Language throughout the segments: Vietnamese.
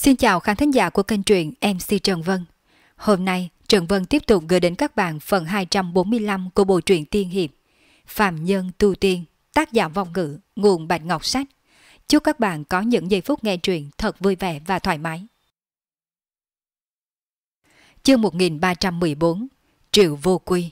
Xin chào khán thính giả của kênh truyện MC Trần Vân. Hôm nay, Trần Vân tiếp tục gửi đến các bạn phần 245 của bộ truyện tiên hiệp Phàm Nhân Tu Tiên, tác giả Vong Ngữ, nguồn Bạch Ngọc Sách. Chúc các bạn có những giây phút nghe truyện thật vui vẻ và thoải mái. Chương 1314, Triệu Vô Quy.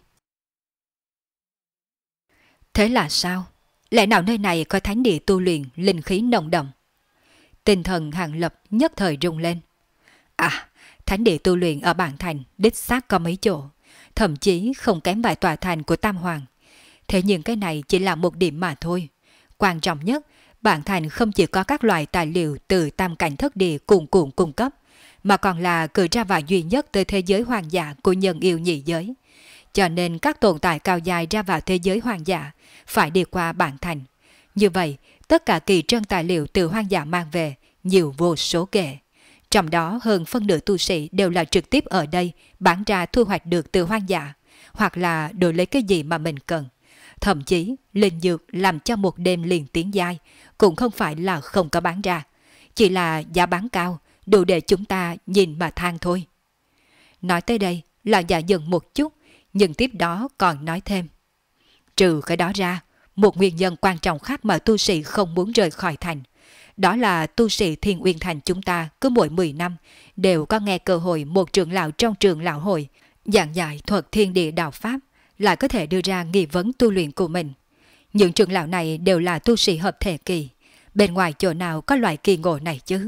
Thế là sao? Lẽ nào nơi này có thánh địa tu luyện linh khí nồng đậm? Tinh thần Hàng Lập nhất thời rung lên. À, thánh địa tu luyện ở Bản Thành đích xác có mấy chỗ, thậm chí không kém vài tòa thành của Tam Hoàng. Thế nhưng cái này chỉ là một điểm mà thôi. Quan trọng nhất, Bản Thành không chỉ có các loại tài liệu từ tam cảnh thất địa cuồn cuộn cung cấp, mà còn là cửa ra vào duy nhất tới thế giới hoang dã của nhân yêu nhị giới. Cho nên các tồn tại cao dài ra vào thế giới hoang dã phải đi qua Bản Thành. Như vậy, tất cả kỳ trân tài liệu từ hoang dã mang về nhiều vô số kể. Trong đó hơn phân nửa tu sĩ đều là trực tiếp ở đây bán ra thu hoạch được từ hoang dã, hoặc là đổi lấy cái gì mà mình cần. Thậm chí linh dược làm cho một đêm liền tiến giai cũng không phải là không có bán ra, chỉ là giá bán cao đủ để chúng ta nhìn mà than thôi. Nói tới đây là giả dừng một chút, nhưng tiếp đó còn nói thêm. Trừ cái đó ra, một nguyên nhân quan trọng khác mà tu sĩ không muốn rời khỏi thành, đó là tu sĩ Thiên Uyên Thành chúng ta cứ mỗi 10 năm đều có nghe cơ hội một trưởng lão trong trường lão hội giảng giải thuật thiên địa đạo pháp, lại có thể đưa ra nghi vấn tu luyện của mình. Những trưởng lão này đều là tu sĩ hợp thể kỳ, bên ngoài chỗ nào có loại kỳ ngộ này chứ.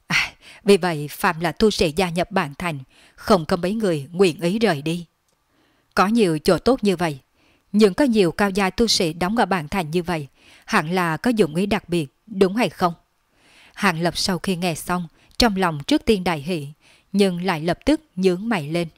Vì vậy phạm là tu sĩ gia nhập Bản Thành, không có mấy người nguyện ý rời đi. Có nhiều chỗ tốt như vậy, nhưng có nhiều cao gia tu sĩ đóng ở Bản Thành như vậy, hẳn là có dụng ý đặc biệt, đúng hay không? Hàng Lập sau khi nghe xong, trong lòng trước tiên đại hỷ, nhưng lại lập tức nhướng mày lên.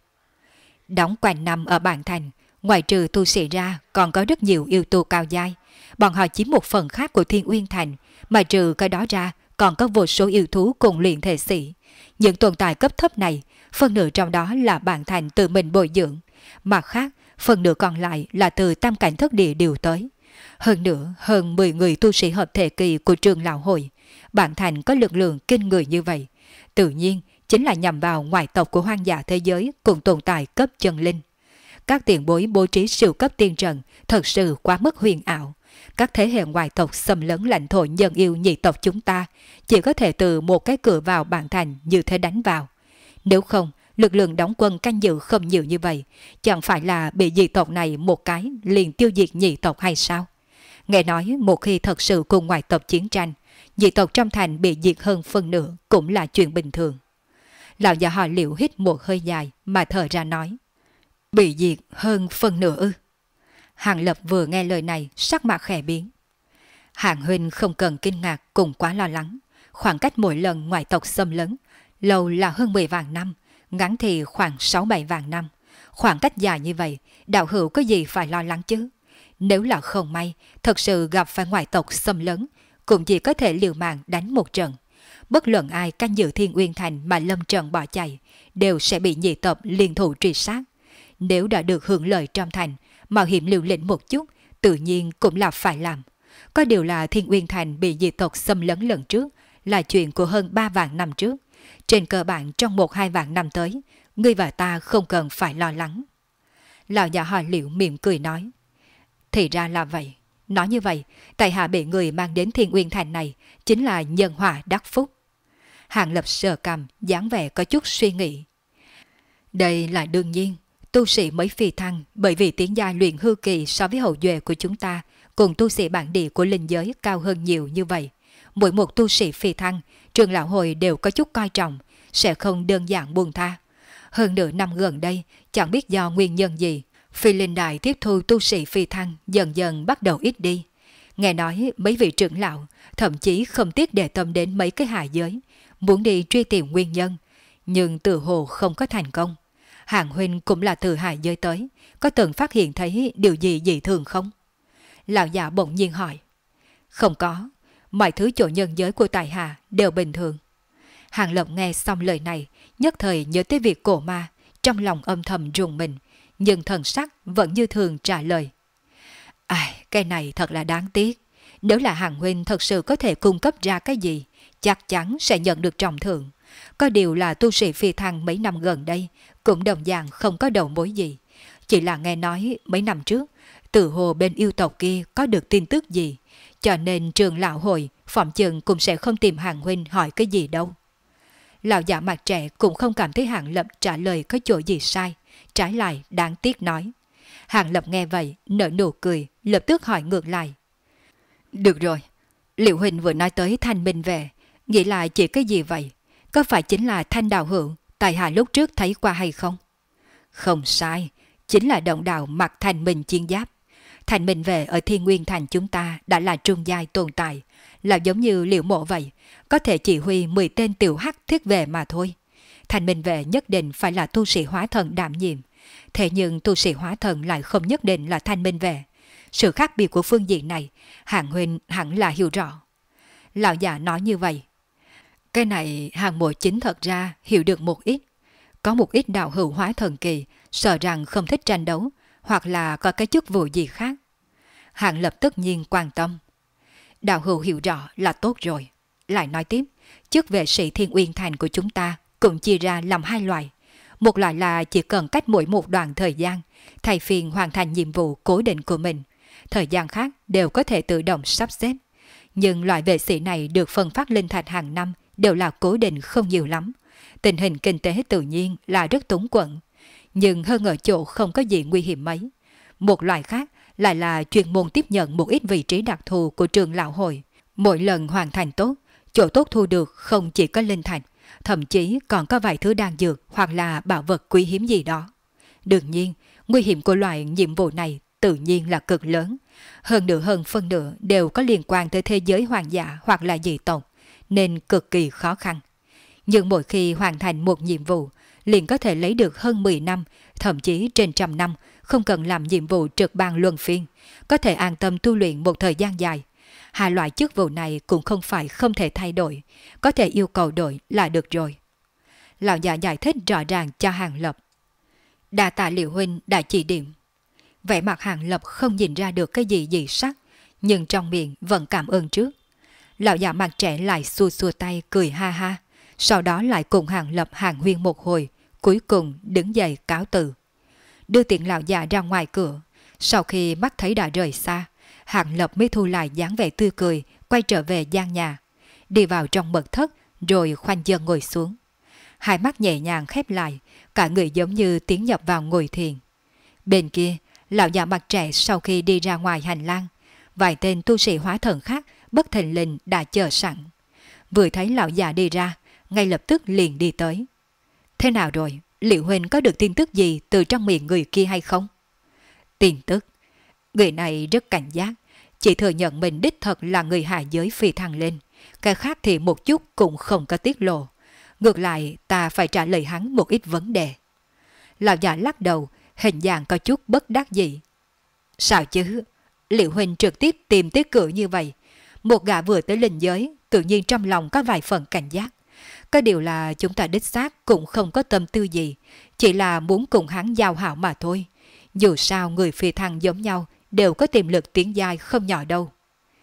Đóng quanh năm ở Bản Thành, ngoài trừ tu sĩ ra còn có rất nhiều yêu tu cao giai, bọn họ chiếm một phần khác của Thiên Uyên Thành, mà trừ cái đó ra còn có vô số yêu thú cùng luyện thể sĩ. Những tồn tại cấp thấp này, phần nửa trong đó là Bản Thành tự mình bồi dưỡng, mặt khác phần nửa còn lại là từ tam cảnh thất địa điều tới. Hơn nữa, hơn 10 người tu sĩ hợp thể kỳ của trường lão hội, Bản Thành có lực lượng kinh người như vậy, tự nhiên chính là nhằm vào ngoại tộc của hoang dã thế giới cùng tồn tại cấp chân linh. Các tiền bối bố trí siêu cấp tiên trận thật sự quá mức huyền ảo. Các thế hệ ngoại tộc xâm lấn lãnh thổ nhân yêu nhị tộc chúng ta chỉ có thể từ một cái cửa vào Bản Thành như thế đánh vào. Nếu không, lực lượng đóng quân canh giữ không nhiều như vậy, chẳng phải là bị dị tộc này một cái liền tiêu diệt nhị tộc hay sao? Nghe nói một khi thật sự cùng ngoại tộc chiến tranh, dị tộc trong thành bị diệt hơn phân nửa cũng là chuyện bình thường. Lão già họ Liễu hít một hơi dài mà thở ra nói. Bị diệt hơn phân nửa ư? Hàng Lập vừa nghe lời này sắc mặt khẽ biến. Hàng huynh không cần kinh ngạc cũng quá lo lắng. Khoảng cách mỗi lần ngoại tộc xâm lấn, lâu là hơn 10 vạn năm, ngắn thì khoảng 6-7 vạn năm. Khoảng cách dài như vậy, đạo hữu có gì phải lo lắng chứ? Nếu là không may, thật sự gặp phải ngoại tộc xâm lấn, cũng chỉ có thể liều mạng đánh một trận. Bất luận ai canh giữ Thiên Uyên Thành mà lâm trận bỏ chạy, đều sẽ bị nhị tộc liên thủ truy sát. Nếu đã được hưởng lợi trong thành, mạo hiểm liều lĩnh một chút, tự nhiên cũng là phải làm. Có điều là Thiên Uyên Thành bị dị tộc xâm lấn lần trước là chuyện của hơn 3 vạn năm trước. Trên cơ bản trong 1-2 vạn năm tới, ngươi và ta không cần phải lo lắng. Lão già họ Liễu mỉm cười nói. Thì ra là vậy. Nói như vậy, tại hạ bị người mang đến Thiên Uyên Thành này chính là nhân họa đắc phúc. Hàng Lập sờ cằm, dáng vẻ có chút suy nghĩ. Đây là đương nhiên, tu sĩ mới phi thăng bởi vì tiến giai luyện hư kỳ so với hậu duệ của chúng ta cùng tu sĩ bản địa của linh giới cao hơn nhiều như vậy. Mỗi một tu sĩ phi thăng, trường lão hội đều có chút coi trọng, sẽ không đơn giản buông tha. Hơn nửa năm gần đây, chẳng biết do nguyên nhân gì, Phi Linh Đại tiếp thu tu sĩ phi thăng dần dần bắt đầu ít đi. Nghe nói mấy vị trưởng lão thậm chí không tiếc để tâm đến mấy cái hạ giới, muốn đi truy tìm nguyên nhân, nhưng tự hồ không có thành công. Hàng huynh cũng là từ hạ giới tới, có từng phát hiện thấy điều gì dị thường không? Lão già bỗng nhiên hỏi. Không có, mọi thứ chỗ nhân giới của tại hạ đều bình thường. Hàng Lập nghe xong lời này, nhất thời nhớ tới việc cổ ma, trong lòng âm thầm rùng mình, nhưng thần sắc vẫn như thường trả lời. Cái này thật là đáng tiếc. Nếu là Hàng huynh thật sự có thể cung cấp ra cái gì, chắc chắn sẽ nhận được trọng thưởng. Có điều là tu sĩ phi thăng mấy năm gần đây cũng đồng dạng không có đầu mối gì. Chỉ là nghe nói mấy năm trước, tự hồ bên yêu tộc kia có được tin tức gì, cho nên trường lão hội phỏng chừng cũng sẽ không tìm Hàng huynh hỏi cái gì đâu. Lão già mặt trẻ cũng không cảm thấy Hàng Lập trả lời có chỗ gì sai, trái lại đáng tiếc nói. Hàng Lập nghe vậy, nở nụ cười, lập tức hỏi ngược lại. Được rồi, Liệu huynh vừa nói tới Thanh Minh về, nghĩ lại chỉ cái gì vậy? Có phải chính là Thanh Đào Hữu tại hạ lúc trước thấy qua hay không? Không sai, chính là động đạo mặc Thanh Minh chiến giáp. Thanh Minh về ở Thiên Nguyên Thành chúng ta đã là trung giai tồn tại, là giống như Liệu Mộ vậy, có thể chỉ huy 10 tên tiểu hắc thiết về mà thôi. Thanh Minh về nhất định phải là tu sĩ hóa thần đảm nhiệm, thế nhưng tu sĩ hóa thần lại không nhất định là Thanh Minh về. Sự khác biệt của phương diện này, Hàng huynh hẳn là hiểu rõ. Lão già nói như vậy. Cái này Hàng mộ chính thật ra hiểu được một ít. Có một ít đạo hữu hóa thần kỳ, sợ rằng không thích tranh đấu, hoặc là có cái chức vụ gì khác. Hàng Lập tất nhiên quan tâm. Đạo hữu hiểu rõ là tốt rồi. Lại nói tiếp, chức vệ sĩ Thiên Uyên Thành của chúng ta cũng chia ra làm hai loại. Một loại là chỉ cần cách mỗi một đoạn thời gian, thay phiên hoàn thành nhiệm vụ cố định của mình. Thời gian khác đều có thể tự động sắp xếp. Nhưng loại vệ sĩ này được phân phát linh thạch hàng năm đều là cố định không nhiều lắm. Tình hình kinh tế tự nhiên là rất túng quẫn, nhưng hơn ở chỗ không có gì nguy hiểm mấy. Một loại khác lại là chuyên môn tiếp nhận một ít vị trí đặc thù của trường lão hội. Mỗi lần hoàn thành tốt, chỗ tốt thu được không chỉ có linh thạch, thậm chí còn có vài thứ đan dược hoặc là bảo vật quý hiếm gì đó. Đương nhiên, nguy hiểm của loại nhiệm vụ này tự nhiên là cực lớn. Hơn phân nửa đều có liên quan tới thế giới hoàng giả hoặc là dị tộc, nên cực kỳ khó khăn. Nhưng mỗi khi hoàn thành một nhiệm vụ, liền có thể lấy được hơn 10 năm, thậm chí trên 100 năm, không cần làm nhiệm vụ trực ban luân phiên, có thể an tâm tu luyện một thời gian dài. Hai loại chức vụ này cũng không phải không thể thay đổi, có thể yêu cầu đổi là được rồi. Lão già giải thích rõ ràng cho Hàng Lập. Đa tạ Liệu huynh đã chỉ điểm. Vẻ mặt Hàng Lập không nhìn ra được cái gì dị sắc, nhưng trong miệng vẫn cảm ơn trước. Lão già mặt trẻ lại xua xua tay cười ha ha, sau đó lại cùng Hàng Lập hàn huyên một hồi, cuối cùng đứng dậy cáo từ. Đưa tiện lão già ra ngoài cửa, sau khi mắt thấy đã rời xa, Hàng Lập mới thu lại dáng vẻ tươi cười, quay trở về gian nhà, đi vào trong mật thất rồi khoanh chân ngồi xuống. Hai mắt nhẹ nhàng khép lại, cả người giống như tiến nhập vào ngồi thiền. Bên kia, lão già mặt trẻ sau khi đi ra ngoài hành lang, vài tên tu sĩ hóa thần khác bất thình lình đã chờ sẵn. Vừa thấy lão già đi ra, ngay lập tức liền đi tới. Thế nào rồi, Liệu huynh có được tin tức gì từ trong miệng người kia hay không? Tin tức? Người này rất cảnh giác, chỉ thừa nhận mình đích thật là người hạ giới phi thăng lên, cái khác thì một chút cũng không có tiết lộ. Ngược lại ta phải trả lời hắn một ít vấn đề. Lão già lắc đầu, hình dạng có chút bất đắc dĩ. Sao chứ? Liệu huynh trực tiếp tìm tới cửa như vậy? Một gã vừa tới linh giới, tự nhiên trong lòng có vài phần cảnh giác. Có điều là chúng ta đích xác cũng không có tâm tư gì, chỉ là muốn cùng hắn giao hảo mà thôi. Dù sao người phi thăng giống nhau đều có tiềm lực tiến giai không nhỏ đâu.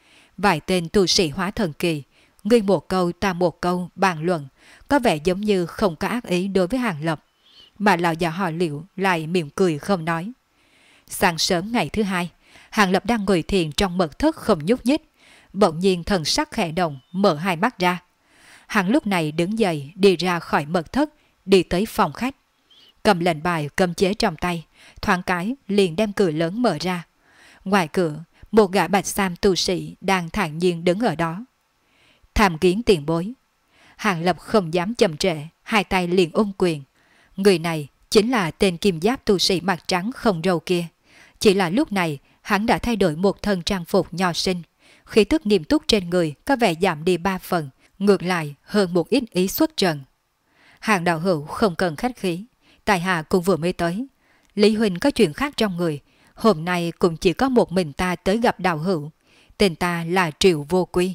Vài tên tu sĩ hóa thần kỳ, ngươi một câu ta một câu bàn luận, có vẻ giống như không có ác ý đối với Hàng Lập, mà lão già họ Liệu lại mỉm cười không nói. Sáng sớm ngày thứ hai, Hàng Lập đang ngồi thiền trong mật thất không nhúc nhích, bỗng nhiên thần sắc khẽ động, mở hai mắt ra. Hắn lúc này đứng dậy đi ra khỏi mật thất, đi tới phòng khách, cầm lệnh bài cấm chế trong tay, thoáng cái liền đem cửa lớn mở ra. Ngoài cửa, một gã bạch sam tu sĩ đang thản nhiên đứng ở đó. Tham kiến tiền bối. Hàng Lập không dám chậm trễ, hai tay liền ôm quyền. Người này chính là tên kim giáp tu sĩ mặt trắng không râu kia. Chỉ là lúc này hắn đã thay đổi một thân trang phục nho sinh, khí tức nghiêm túc trên người có vẻ giảm đi 3 phần, ngược lại hơn một ít ý xuất trần. Hàng đạo hữu không cần khách khí, tại hạ cũng vừa mới tới. Lý huynh có chuyện khác trong người, hôm nay cũng chỉ có một mình ta tới gặp đạo hữu. Tên ta là Triệu Vô Quy.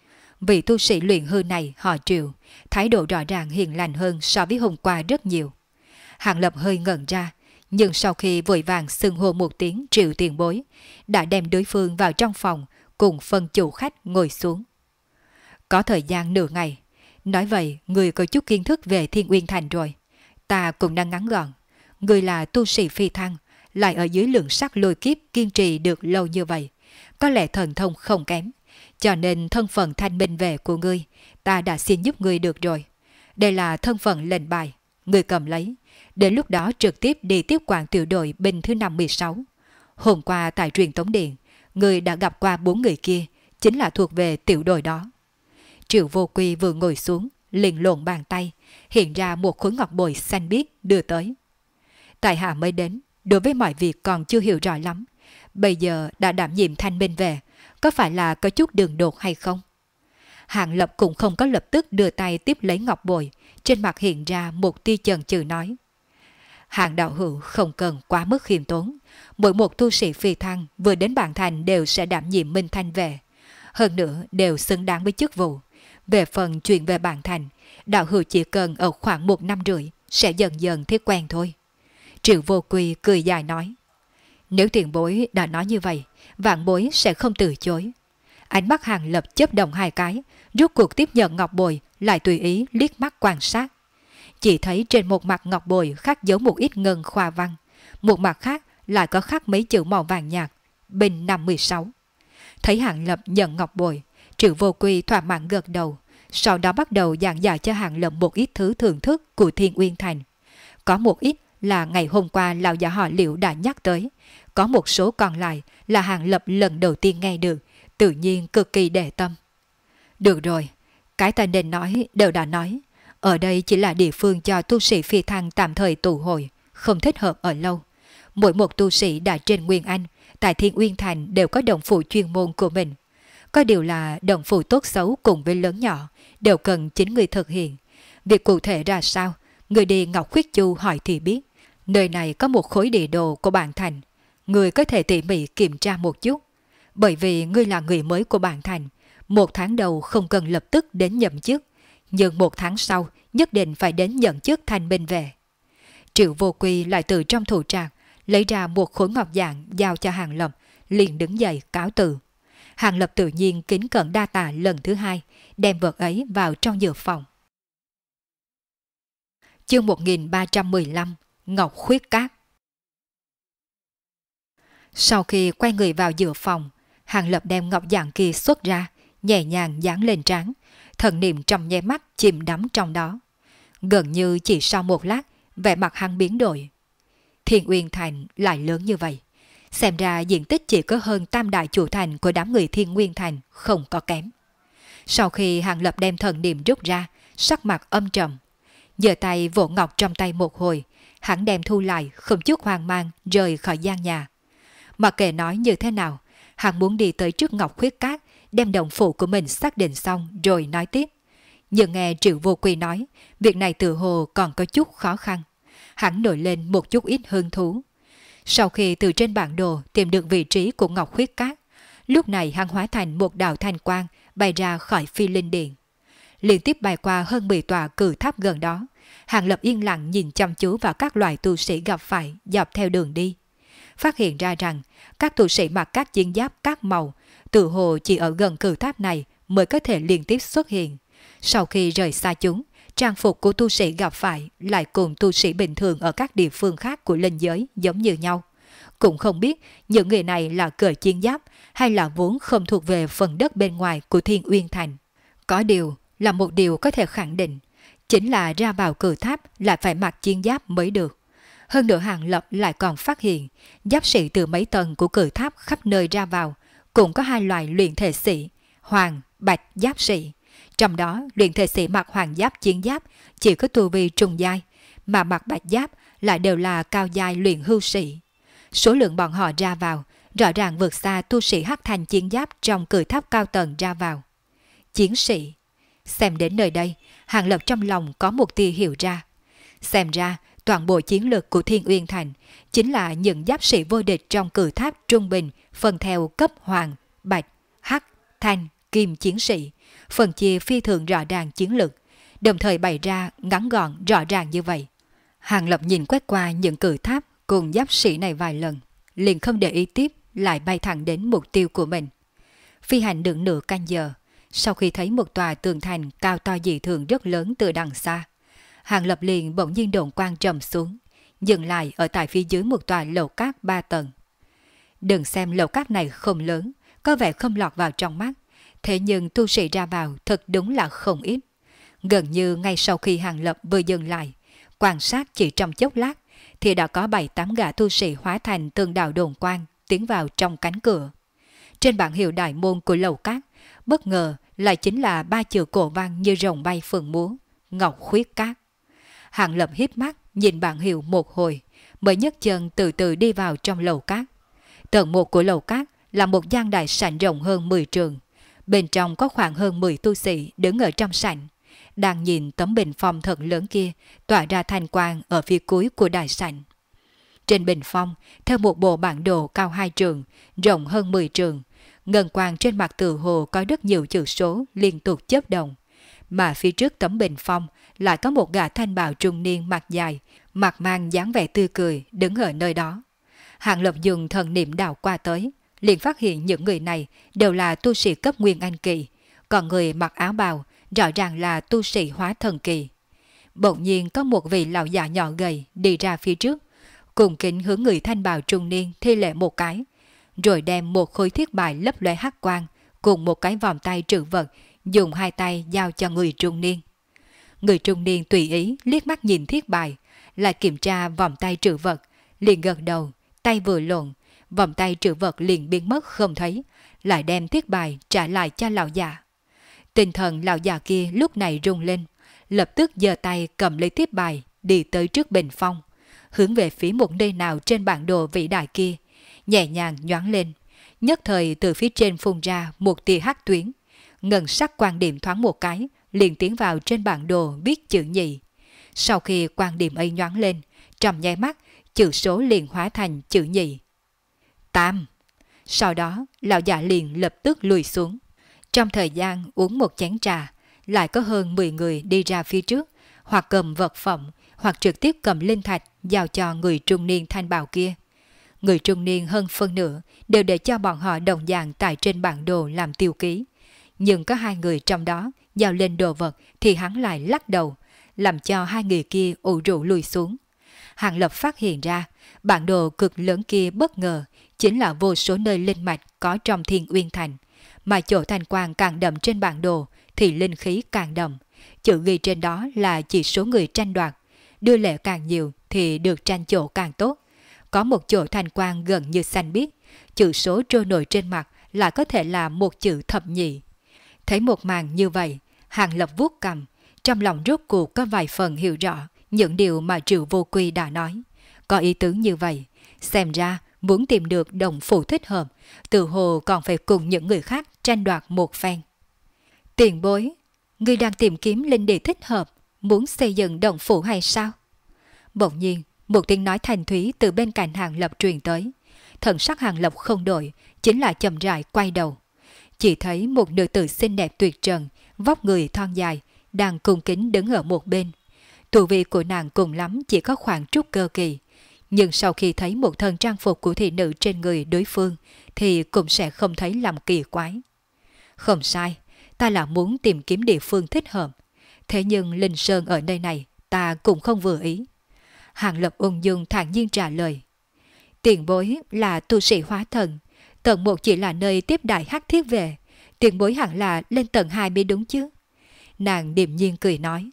Vị tu sĩ luyện hư này họ Triệu, thái độ rõ ràng hiền lành hơn so với hôm qua rất nhiều. Hàng Lập hơi ngẩn ra, nhưng sau khi vội vàng xưng hô một tiếng Triệu tiền bối, đã đem đối phương vào trong phòng cùng phân chủ khách ngồi xuống. Có thời gian nửa ngày, Nói vậy, người có chút kiến thức về Thiên Uyên Thành rồi. Ta cũng đang ngắn gọn. Người là tu sĩ phi thăng, lại ở dưới lượng sắc lôi kiếp kiên trì được lâu như vậy. Có lẽ thần thông không kém. Cho nên thân phận thanh minh về của ngươi, ta đã xin giúp ngươi được rồi. Đây là thân phận lệnh bài, ngươi cầm lấy. Đến lúc đó trực tiếp đi tiếp quản tiểu đội binh thứ 56. Hôm qua tại truyền tống điện, ngươi đã gặp qua 4 người kia, chính là thuộc về tiểu đội đó. Triệu Vô Quy vừa ngồi xuống, liền lộn bàn tay, hiện ra một khối ngọc bội xanh biếc đưa tới. Tại hạ mới đến, đối với mọi việc còn chưa hiểu rõ lắm. Bây giờ đã đảm nhiệm thanh minh về, có phải là có chút đường đột hay không? Hạng Lập cũng không có lập tức đưa tay tiếp lấy ngọc bội, trên mặt hiện ra một tia chần chừ nói. Hạng đạo hữu không cần quá mức khiêm tốn, mỗi một tu sĩ phi thăng vừa đến bản thành đều sẽ đảm nhiệm minh thanh về. Hơn nữa đều xứng đáng với chức vụ. Về phần chuyện về bản thành, đạo hữu chỉ cần ở khoảng 1 năm rưỡi sẽ dần dần thấy quen thôi. Triệu Vô Quy cười dài nói. Nếu tiền bối đã nói như vậy, vạn bối sẽ không từ chối. Ánh mắt Hàng Lập chớp động 2 cái, rút cuộc tiếp nhận ngọc bội, lại tùy ý liếc mắt quan sát. Chỉ thấy trên một mặt ngọc bội khắc dấu một ít ngân khoa văn, một mặt khác lại có khắc mấy chữ màu vàng nhạt, binh 56. Thấy Hàng Lập nhận ngọc bội, Triệu Vô Quy thỏa mãn gật đầu, sau đó bắt đầu giảng giải cho Hàng Lập một ít thứ thưởng thức của Thiên Uyên Thành. Có một ít là ngày hôm qua lão già họ Liệu đã nhắc tới, có một số còn lại là Hàng Lập lần đầu tiên nghe được, tự nhiên cực kỳ để tâm. Được rồi, cái ta nên nói đều đã nói, ở đây chỉ là địa phương cho tu sĩ phi thăng tạm thời tụ hội, không thích hợp ở lâu. Mỗi một tu sĩ đã trên Nguyên Anh, tại Thiên Uyên Thành đều có đồng phụ chuyên môn của mình. Có điều là đồng phụ tốt xấu cùng với lớn nhỏ, đều cần chính người thực hiện. Việc cụ thể ra sao, người đi Ngọc Khuyết Chu hỏi thì biết. Nơi này có một khối địa đồ của bản thành, người có thể tỉ mỉ kiểm tra một chút. Bởi vì ngươi là người mới của bản thành, 1 tháng đầu không cần lập tức đến nhậm chức, nhưng 1 tháng sau nhất định phải đến nhận chức thanh minh về. Triệu Vô Quy lại từ trong thủ trạc lấy ra một khối ngọc dạng giao cho Hàng Lập, liền đứng dậy cáo từ. Hàng Lập tự nhiên kính cẩn đa tạ lần thứ 2, đem vật ấy vào trong dược phòng. Chương 1315 Ngọc Khuyết Các. Sau khi quay người vào dược phòng, Hàng Lập đem ngọc dạng kia xuất ra, nhẹ nhàng dán lên trán, thần niệm trong nháy mắt chìm đắm trong đó. Gần như chỉ sau một lát, vẻ mặt hắn biến đổi. Thiên Uyên Thành lại lớn như vậy, xem ra diện tích chỉ có hơn tam đại chủ thành của đám người Thiên Nguyên Thành, không có kém. Sau khi Hàng Lập đem thần niệm rút ra, sắc mặt âm trầm, giơ tay vỗ ngọc trong tay một hồi, hắn đem thu lại, không chút hoang mang rời khỏi gian nhà. Mặc kệ nói như thế nào, hắn muốn đi tới trước Ngọc Khuyết Các, đem động phủ của mình xác định xong rồi nói tiếp. Nhưng nghe Triệu Vô Quy nói, việc này tự hồ còn có chút khó khăn. Hắn nổi lên một chút ít hứng thú. Sau khi từ trên bản đồ tìm được vị trí của Ngọc Khuyết Các, lúc này hắn hóa thành một đạo thanh quang bay ra khỏi Phi Linh Điện. Liên tiếp bay qua hơn 10 tòa cử tháp gần đó, Hàng Lập yên lặng nhìn chăm chú vào các loại tu sĩ gặp phải dọc theo đường đi. Phát hiện ra rằng các tu sĩ mặc các chiến giáp các màu, tự hồ chỉ ở gần cử tháp này mới có thể liên tiếp xuất hiện. Sau khi rời xa chúng, trang phục của tu sĩ gặp phải lại cùng tu sĩ bình thường ở các địa phương khác của linh giới giống như nhau. Cũng không biết những người này là cởi chiến giáp hay là vốn không thuộc về phần đất bên ngoài của Thiên Uyên Thành. Có điều là một điều có thể khẳng định, chính là ra vào cử tháp lại phải mặc chiến giáp mới được. Hơn nữa Hàng Lập lại còn phát hiện giáp sĩ từ mấy tầng của cử tháp khắp nơi ra vào cũng có 2 loại luyện thể sĩ, hoàng, bạch giáp sĩ. Trong đó luyện thể sĩ mặc hoàng giáp chiến giáp chỉ có tu vi trung giai, mà mặc bạch giáp lại đều là cao giai luyện hưu sĩ. Số lượng bọn họ ra vào rõ ràng vượt xa tu sĩ hắc thành chiến giáp trong cử tháp cao tầng ra vào. Chiến sĩ. Xem đến nơi đây, Hàng Lập trong lòng có một tia hiểu ra. Xem ra toàn bộ chiến lược của Thiên Uyên Thành chính là những giáp sĩ vô địch trong cử tháp trung bình phân theo cấp hoàng, bạch, hắc, thanh, kim chiến sĩ, phần chia phi thường rõ ràng chiến lược, đồng thời bày ra ngắn gọn rõ ràng như vậy. Hàng Lập nhìn quét qua những cử tháp cùng giáp sĩ này vài lần, liền không để ý tiếp, lại bay thẳng đến mục tiêu của mình. Phi hành được nửa canh giờ, Sau khi thấy một tòa tường thành cao to dị thường rất lớn từ đằng xa, Hàng Lập liền bỗng nhiên độn quang trầm xuống, dừng lại ở tại phía dưới một tòa lầu cát 3 tầng. Đừng xem lầu cát này không lớn, có vẻ không lọt vào trong mắt, thế nhưng tu sĩ ra vào thật đúng là không ít. Gần như ngay sau khi Hàng Lập vừa dừng lại, quan sát chỉ trong chốc lát, thì đã có 7-8 gã tu sĩ hóa thành từng đạo đồn quang tiến vào trong cánh cửa. Trên bảng hiệu đại môn của lầu cát, bất ngờ lại chính là 3 chữ cổ văn như rồng bay phượng múa, Ngọc Khuyết Cát. Hàng Lập híp mắt nhìn bảng hiệu một hồi, mới nhấc chân từ từ đi vào trong lầu cát. Tầng 1 của lầu cát là một gian đại sảnh rộng hơn 10 trường. Bên trong có khoảng hơn 10 tu sĩ đứng ở trong sảnh, đang nhìn tấm bình phong thật lớn kia tỏa ra thanh quang ở phía cuối của đại sảnh. Trên bình phong, theo một bộ bản đồ cao 2 trường, rộng hơn 10 trường, ngân quang trên mặt tường hồ có rất nhiều chữ số liên tục chớp động. Mà phía trước tấm bình phong lại có một gã thanh bào trung niên mặt dài, mặt mang dáng vẻ tươi cười đứng ở nơi đó. Hàng Lập dùng thần niệm đảo qua tới, liền phát hiện những người này đều là tu sĩ cấp Nguyên Anh kỳ, còn người mặc áo bào rõ ràng là tu sĩ hóa thần kỳ. Bỗng nhiên có một vị lão già nhỏ gầy đi ra phía trước, cùng kính hướng người thanh bào trung niên thi lễ một cái, rồi đem một khối thiết bài lấp lóe hắc quang cùng một cái vòng tay trữ vật dùng hai tay giao cho người trung niên. Người trung niên tùy ý liếc mắt nhìn thiết bài, lại kiểm tra vòng tay trữ vật, liền gật đầu, tay vừa lộn, vòng tay trữ vật liền biến mất không thấy, lại đem thiết bài trả lại cho lão già. Tinh thần lão già kia lúc này rung lên, lập tức giơ tay cầm lấy thiết bài, đi tới trước bình phong, hướng về phía một nơi nào trên bản đồ vĩ đại kia, nhẹ nhàng nhoáng lên, nhất thời từ phía trên phun ra một tia hắc tuyến, ngân sắc quan điểm thoáng một cái, liền tiến vào trên bản đồ viết chữ nhị. Sau khi quan điểm ấy nhoáng lên, trong nháy mắt, chữ số liền hóa thành chữ nhị. Tam. Sau đó, lão già liền lập tức lùi xuống. Trong thời gian uống một chén trà, lại có hơn 10 người đi ra phía trước, hoặc cầm vật phẩm, hoặc trực tiếp cầm linh thạch giao cho người trung niên thanh bào kia. Người trung niên hơn phân nửa đều để cho bọn họ đồng dạng tại trên bản đồ làm tiêu ký. Nhưng có 2 người trong đó giao lên đồ vật thì hắn lại lắc đầu, làm cho 2 người kia ủ rũ lùi xuống. Hàng Lập phát hiện ra, bản đồ cực lớn kia bất ngờ chính là vô số nơi linh mạch có trong Thiên Uyên Thành, mà chỗ thanh quang càng đậm trên bản đồ thì linh khí càng đậm. Chữ ghi trên đó là chỉ số người tranh đoạt, đưa lệ càng nhiều thì được tranh chỗ càng tốt. Có một chỗ thanh quang gần như xanh biếc, chữ số trôi nổi trên mặt lại có thể là một chữ thập nhị. Thấy một màn như vậy, Hàng Lập vuốt cằm, trong lòng rốt cuộc có vài phần hiểu rõ những điều mà Triệu Vô Quy đã nói. Có ý tứ như vậy, xem ra muốn tìm được đồng phủ thích hợp, tự hồ còn phải cùng những người khác tranh đoạt một phen. Tiền bối, ngươi đang tìm kiếm linh địa thích hợp, muốn xây dựng đồng phủ hay sao? Bỗng nhiên, một tiếng nói thanh thúy từ bên cạnh Hàng Lập truyền tới. Thần sắc Hàng Lập không đổi, chính là chậm rãi quay đầu. Chỉ thấy một nữ tử xinh đẹp tuyệt trần, vóc người thon dài, đang cung kính đứng ở một bên. Tu vi của nàng cùng lắm chỉ có khoảng trúc cơ kỳ, nhưng sau khi thấy một thân trang phục của thị nữ trên người đối phương thì cũng sẽ không thấy làm kỳ quái. Không sai, ta là muốn tìm kiếm địa phương thích hợp, thế nhưng Linh Sơn ở nơi này ta cũng không vừa ý. Hàng Lập ung dung thản nhiên trả lời. Tiền bối là tu sĩ hóa thần, tầng 1 chỉ là nơi tiếp đại hắc thiết về, tiền bối hẳn là lên tầng 2 mới đúng chứ. Nàng điềm nhiên cười nói.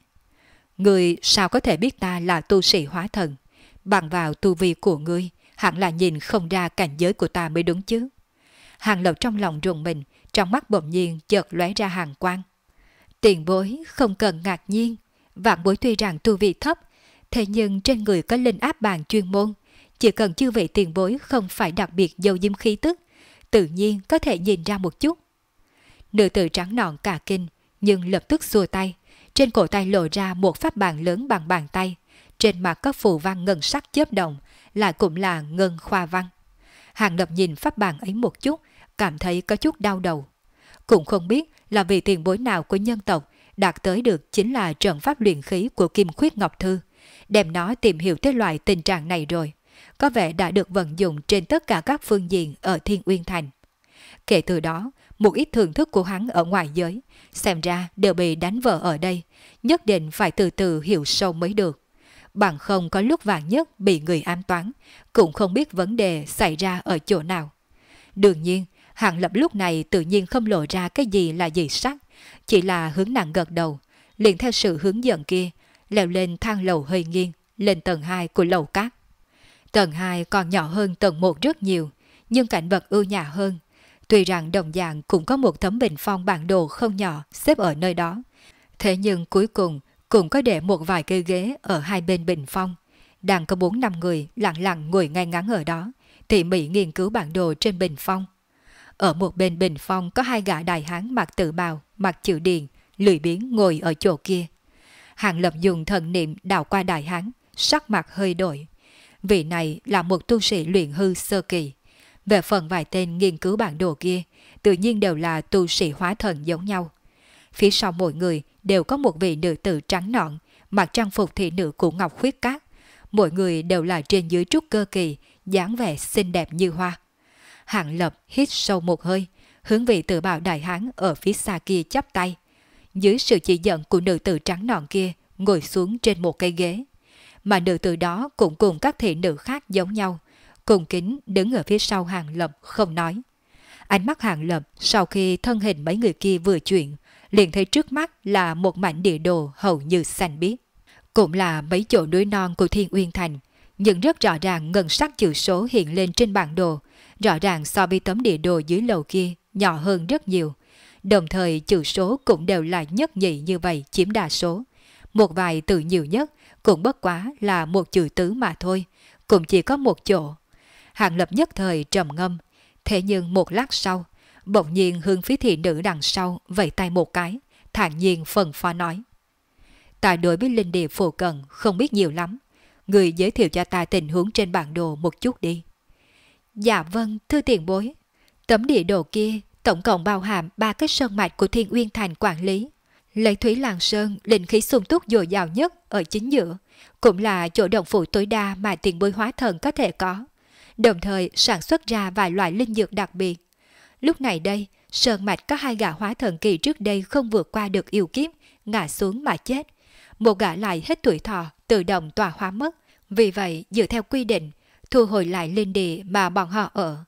Ngươi sao có thể biết ta là tu sĩ hóa thần? Bằng vào tu vi của ngươi, hẳn là nhìn không ra cảnh giới của ta mới đúng chứ. Hàng Lập trong lòng rùng mình, trong mắt bỗng nhiên chợt lóe ra hàn quang. Tiền bối không cần ngạc nhiên, vạn bối tuy rằng tu vi thấp, thế nhưng trên người có linh áp bàn chuyên môn, chỉ cần chư vị tiền bối không phải đặc biệt giấu diếm khí tức, tự nhiên có thể nhìn ra một chút. Nữ tử trắng nõn cả kinh, nhưng lập tức xua tay, trên cổ tay lộ ra một pháp bàn lớn bằng bàn tay, trên mặt có phù văn ngân sắc chớp động, lại cũng là ngân khoa văn. Hàng Lập nhìn pháp bàn ấy một chút, cảm thấy có chút đau đầu. Cũng không biết là vì tiền bối nào của nhân tộc đạt tới được chính là trận pháp luyện khí của Kim Khuyết Ngọc Thư, đem nó tìm hiểu tới loại tình trạng này rồi, có vẻ đã được vận dụng trên tất cả các phương diện ở Thiên Uyên Thành. Kể từ đó, Một ít thưởng thức của hắn ở ngoài giới, xem ra đều bị đánh vỡ ở đây, nhất định phải từ từ hiểu sâu mới được. Bằng không có lúc vạn nhất bị người ám toán, cũng không biết vấn đề xảy ra ở chỗ nào. Đương nhiên, Hàng Lập lúc này tự nhiên không lộ ra cái gì là dị sắc, chỉ là hướng nàng gật đầu, liền theo sự hướng dẫn kia, leo lên thang lầu hơi nghiêng, lên tầng 2 của lầu cát. Tầng 2 còn nhỏ hơn tầng 1 rất nhiều, nhưng cảnh vật ưu nhã hơn. Tuy rằng đồng dạng cũng có một tấm bình phong bản đồ không nhỏ xếp ở nơi đó, thế nhưng cuối cùng cũng có để một vài cây ghế ở hai bên bình phong. Đang có 4-5 người lặng lặng ngồi ngay ngắn ở đó, tỉ mỉ nghiên cứu bản đồ trên bình phong. Ở một bên bình phong có hai gã đại hán mặc tự bào, mặc chữ điền, lười biếng ngồi ở chỗ kia. Hàng Lập dùng thần niệm đảo qua đại hán, sắc mặt hơi đổi. Vị này là một tu sĩ luyện hư sơ kỳ. Về phần vài tên nghiên cứu bản đồ kia, tự nhiên đều là tu sĩ hóa thần giống nhau. Phía sau mỗi người đều có một vị nữ tử trắng nõn, mặc trang phục thị nữ của Ngọc Khuyết Các. Mỗi người đều là trên dưới trúc cơ kỳ, dáng vẻ xinh đẹp như hoa. Hàng Lập hít sâu một hơi, hướng vị tự bào đại hán ở phía xa kia chắp tay. Dưới sự chỉ dẫn của nữ tử trắng nõn kia, ngồi xuống trên một cây ghế. Mà nữ tử đó cũng cùng các thị nữ khác giống nhau, cùng kính đứng ở phía sau Hàng Lập không nói. Ánh mắt Hàng Lập sau khi thân hình mấy người kia vừa chuyển, liền thấy trước mắt là một mảnh địa đồ hầu như xanh biếc. Cũng là mấy chỗ núi non của Thiên Uyên Thành, nhưng rất rõ ràng ngân sắc chữ số hiện lên trên bản đồ, rõ ràng so với tấm địa đồ dưới lầu kia nhỏ hơn rất nhiều. Đồng thời chữ số cũng đều là nhất nhị như vậy chiếm đa số. Một vài từ nhiều nhất cũng bất quá là một chữ tứ mà thôi, cũng chỉ có một chỗ. Hàng Lập nhất thời trầm ngâm, thế nhưng một lát sau, bỗng nhiên hướng phía thị nữ đằng sau vẫy tay một cái, thản nhiên phân phó nói. Ta đối với linh địa phổ cận không biết nhiều lắm, người giới thiệu cho ta tình huống trên bản đồ một chút đi. Dạ vâng, thưa tiền bối. Tấm địa đồ kia tổng cộng bao hàm 3 cái sơn mạch của Thiên Uyên Thành quản lý. Lấy Thúy Làng Sơn, linh khí sung túc dồi dào nhất ở chính giữa, cũng là chỗ động phủ tối đa mà tiền bối hóa thần có thể có, đồng thời sản xuất ra vài loại linh dược đặc biệt. Lúc này đây, sơn mạch có 2 gã hóa thần kỳ trước đây không vượt qua được yêu kiếp, ngã xuống mà chết. Một gã lại hết tuổi thọ, tự động tọa hóa mất. Vì vậy, dựa theo quy định, thu hồi lại linh địa mà bọn họ ở.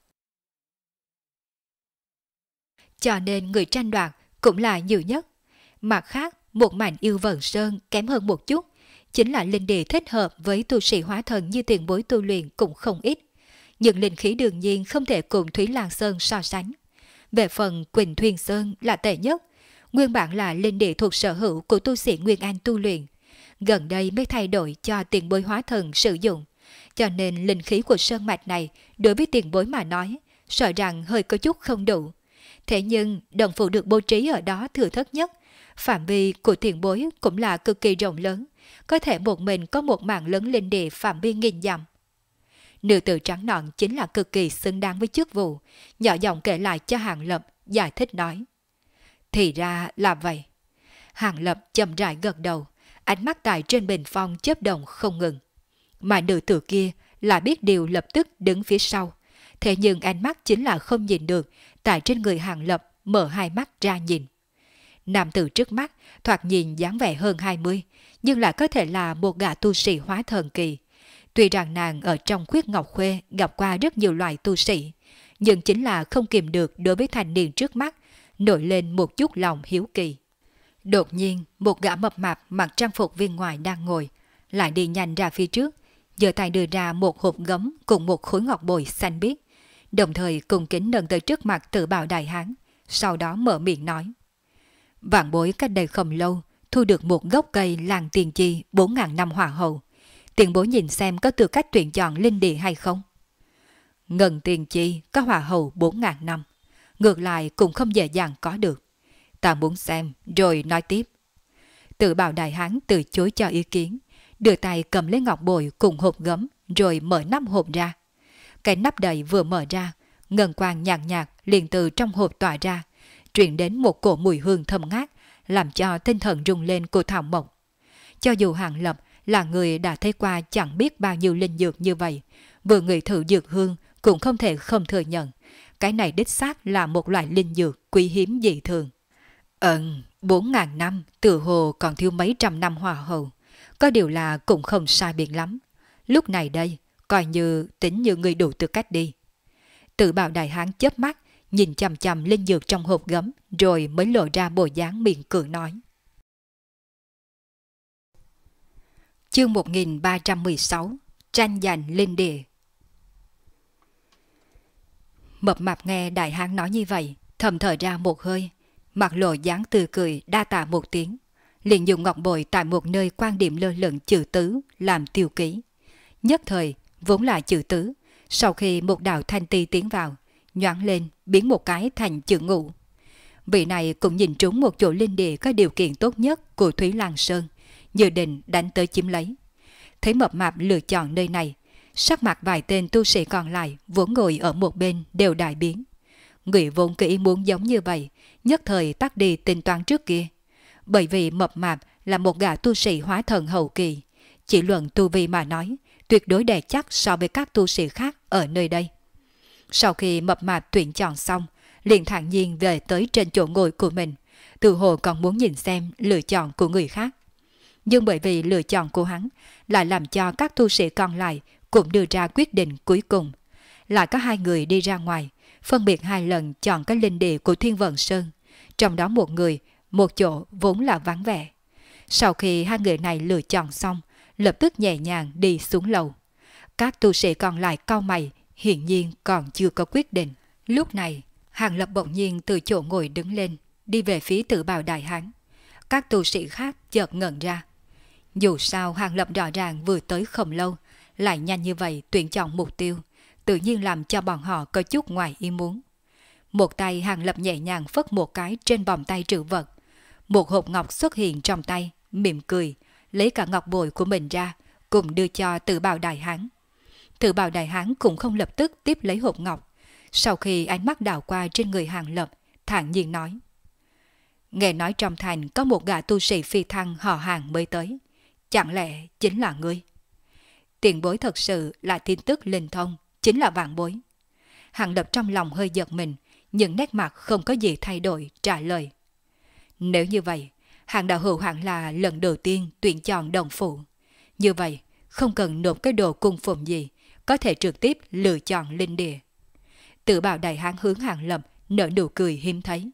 Cho nên người tranh đoạt cũng là nhiều nhất. Mặt khác, một mảnh yêu vần sơn kém hơn một chút, chính là linh địa thích hợp với tu sĩ hóa thần như tiền bối tu luyện cũng không ít. Nhưng linh khí đương nhiên không thể cùng Thúy Lan Sơn so sánh. Về phần Quỳnh Thuyền Sơn là tệ nhất, nguyên bản là linh địa thuộc sở hữu của tu sĩ Nguyên Anh tu luyện. Gần đây mới thay đổi cho tiền bối hóa thần sử dụng, cho nên linh khí của sơn mạch này đối với tiền bối mà nói, sợ rằng hơi có chút không đủ. Thế nhưng đồng phụ được bố trí ở đó thừa thất nhất, phạm vi của tiền bối cũng là cực kỳ rộng lớn, có thể một mình có một mảng lớn linh địa phạm vi nghìn dặm. Nữ tử trắng nõn chính là cực kỳ xứng đáng với chức vụ, nhỏ giọng kể lại cho Hàng Lập, giải thích nói. Thì ra là vậy. Hàng Lập chậm rãi gật đầu, ánh mắt tại trên bình phong chớp động không ngừng. Mà nữ tử kia là biết điều lập tức đứng phía sau, thế nhưng ánh mắt chính là không nhìn được, tại trên người Hàng Lập mở hai mắt ra nhìn. Nam tử trước mắt thoạt nhìn dáng vẻ hơn 20, nhưng lại có thể là một gã tu sĩ hóa thần kỳ. Tuy rằng nàng ở trong Khuyết Ngọc Khuê gặp qua rất nhiều loại tu sĩ, nhưng chính là không kìm được đối với thanh niên trước mắt, nổi lên một chút lòng hiếu kỳ. Đột nhiên, một gã mập mạp mặc trang phục viên ngoài đang ngồi, lại đi nhanh ra phía trước, giơ tay đưa ra một hộp gấm cùng một khối ngọc bội xanh biếc, đồng thời cùng kính nâng tới trước mặt Tự Bào đại hán, sau đó mở miệng nói. Vạn bối cách đây không lâu, thu được một gốc cây làng tiền chi 4.000 năm hỏa hậu. Tiền bối nhìn xem có tư cách tuyển chọn linh địa hay không? Ngân tiền chi có hỏa hậu 4.000 năm, ngược lại cũng không dễ dàng có được. Ta muốn xem rồi nói tiếp. Tự Bào đại hán từ chối cho ý kiến, đưa tay cầm lấy ngọc bội cùng hộp gấm rồi mở nắp hộp ra. Cái nắp đầy vừa mở ra, ngân quang nhạt nhạt liền từ trong hộp tỏa ra, truyền đến một cổ mùi hương thơm ngát, làm cho tinh thần rung lên của Thảo Mộc. Cho dù Hàng Lập là người đã thấy qua chẳng biết bao nhiêu linh dược như vậy, vừa ngửi thử dược hương cũng không thể không thừa nhận, cái này đích xác là một loại linh dược quý hiếm dị thường. 4.000 năm, từ hồ còn thiếu mấy trăm năm hòa hậu. Có điều là cũng không sai biệt lắm. Lúc này đây, coi như tính như người đủ tư cách đi. Tự Bào đại hán chớp mắt, nhìn chằm chằm linh dược trong hộp gấm, rồi mới lộ ra bộ dáng miệng cười nói. Chương 1316, tranh giành linh địa. Mập mạp nghe đại hán nói như vậy, thầm thở ra một hơi, mặt lộ dáng tươi cười đa tạ một tiếng, liền dùng ngọc bội tại một nơi quan điểm lơ lửng chữ tứ làm tiêu ký. Nhất thời, vốn là chữ tứ, sau khi một đạo thanh ti tiến vào, nhoáng lên biến một cái thành chữ ngũ. Vị này cũng nhìn trúng một chỗ linh địa có điều kiện tốt nhất của Thúy Lan Sơn, dự định đánh tới chiếm lấy. Thấy mập mạp lựa chọn nơi này, sắc mặt vài tên tu sĩ còn lại vốn ngồi ở một bên đều đại biến. Người vốn kỹ muốn giống như vậy, nhất thời tắt đi tính toán trước kia. Bởi vì mập mạp là một gã tu sĩ hóa thần hậu kỳ, chỉ luận tu vi mà nói, tuyệt đối đè chắc so với các tu sĩ khác ở nơi đây. Sau khi mập mạp tuyển chọn xong, liền thản nhiên về tới trên chỗ ngồi của mình, tự hồ còn muốn nhìn xem lựa chọn của người khác. Nhưng bởi vì lựa chọn của hắn lại làm cho các tu sĩ còn lại cũng đưa ra quyết định cuối cùng. Lại có hai người đi ra ngoài, phân biệt hai lần chọn cái linh địa của Thiên Vận Sơn, trong đó một người, một chỗ vốn là vắng vẻ. Sau khi hai người này lựa chọn xong, lập tức nhẹ nhàng đi xuống lầu. Các tu sĩ còn lại cau mày, hiển nhiên còn chưa có quyết định. Lúc này, Hàng Lập bỗng nhiên từ chỗ ngồi đứng lên, đi về phía Tự Bào đại hán. Các tu sĩ khác chợt ngẩn ra. Dù sao Hàng Lập rõ ràng vừa tới không lâu, lại nhanh như vậy tuyển chọn mục tiêu, tự nhiên làm cho bọn họ có chút ngoài ý muốn. Một tay Hàng Lập nhẹ nhàng phất một cái trên vòng tay trữ vật. Một hộp ngọc xuất hiện trong tay, mỉm cười, lấy cả ngọc bội của mình ra, cùng đưa cho Tự Bào đại hán. Tự Bào đại hán cũng không lập tức tiếp lấy hộp ngọc. Sau khi ánh mắt đảo qua trên người Hàng Lập, thản nhiên nói. Nghe nói trong thành có một gã tu sĩ phi thăng họ Hàng mới tới. Chẳng lẽ chính là ngươi? Tiền bối thật sự là tin tức linh thông, chính là vạn bối. Hàng Lập trong lòng hơi giật mình, nhưng nét mặt không có gì thay đổi, trả lời. Nếu như vậy, Hàng đạo hữu hẳn là lần đầu tiên tuyển chọn đồng phụ. Như vậy, không cần nộp cái đồ cung phụng gì, có thể trực tiếp lựa chọn linh địa. Tự Bào đại hán hướng Hàng Lập nở nụ cười hiếm thấy.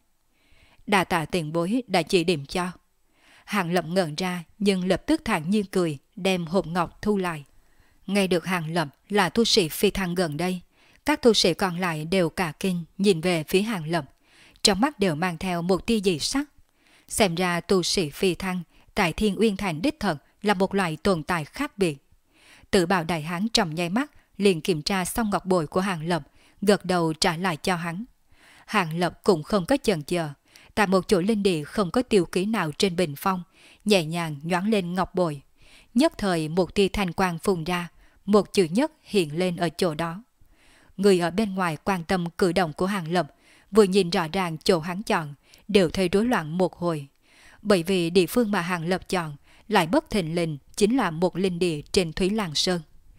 Đa tạ tiền bối đã chỉ điểm cho. Hàng Lập ngẩn ra nhưng lập tức thản nhiên cười, đem hộp ngọc thu lại. Nghe được Hàng Lập là tu sĩ phi thăng gần đây, các tu sĩ còn lại đều cả kinh nhìn về phía Hàng Lập, trong mắt đều mang theo một tia dị sắc. Xem ra tu sĩ phi thăng tại Thiên Uyên Thành đích thật là một loại tồn tại khác biệt. Tự Bào đại hán trong nháy mắt liền kiểm tra xong ngọc bội của Hàng Lập, gật đầu trả lại cho hắn. Hàng Lập cũng không có chần chờ, tại một chỗ linh địa không có tiêu ký nào trên bình phong, nhẹ nhàng nhoáng lên ngọc bội. Nhất thời một tia thanh quang phun ra, một chữ nhất hiện lên ở chỗ đó. Người ở bên ngoài quan tâm cử động của Hàng Lập, vừa nhìn rõ ràng chỗ hắn chọn, đều thấy rối loạn một hồi. Bởi vì địa phương mà Hàng Lập chọn lại bất thình lình chính là một linh địa trên Thúy Lan Sơn.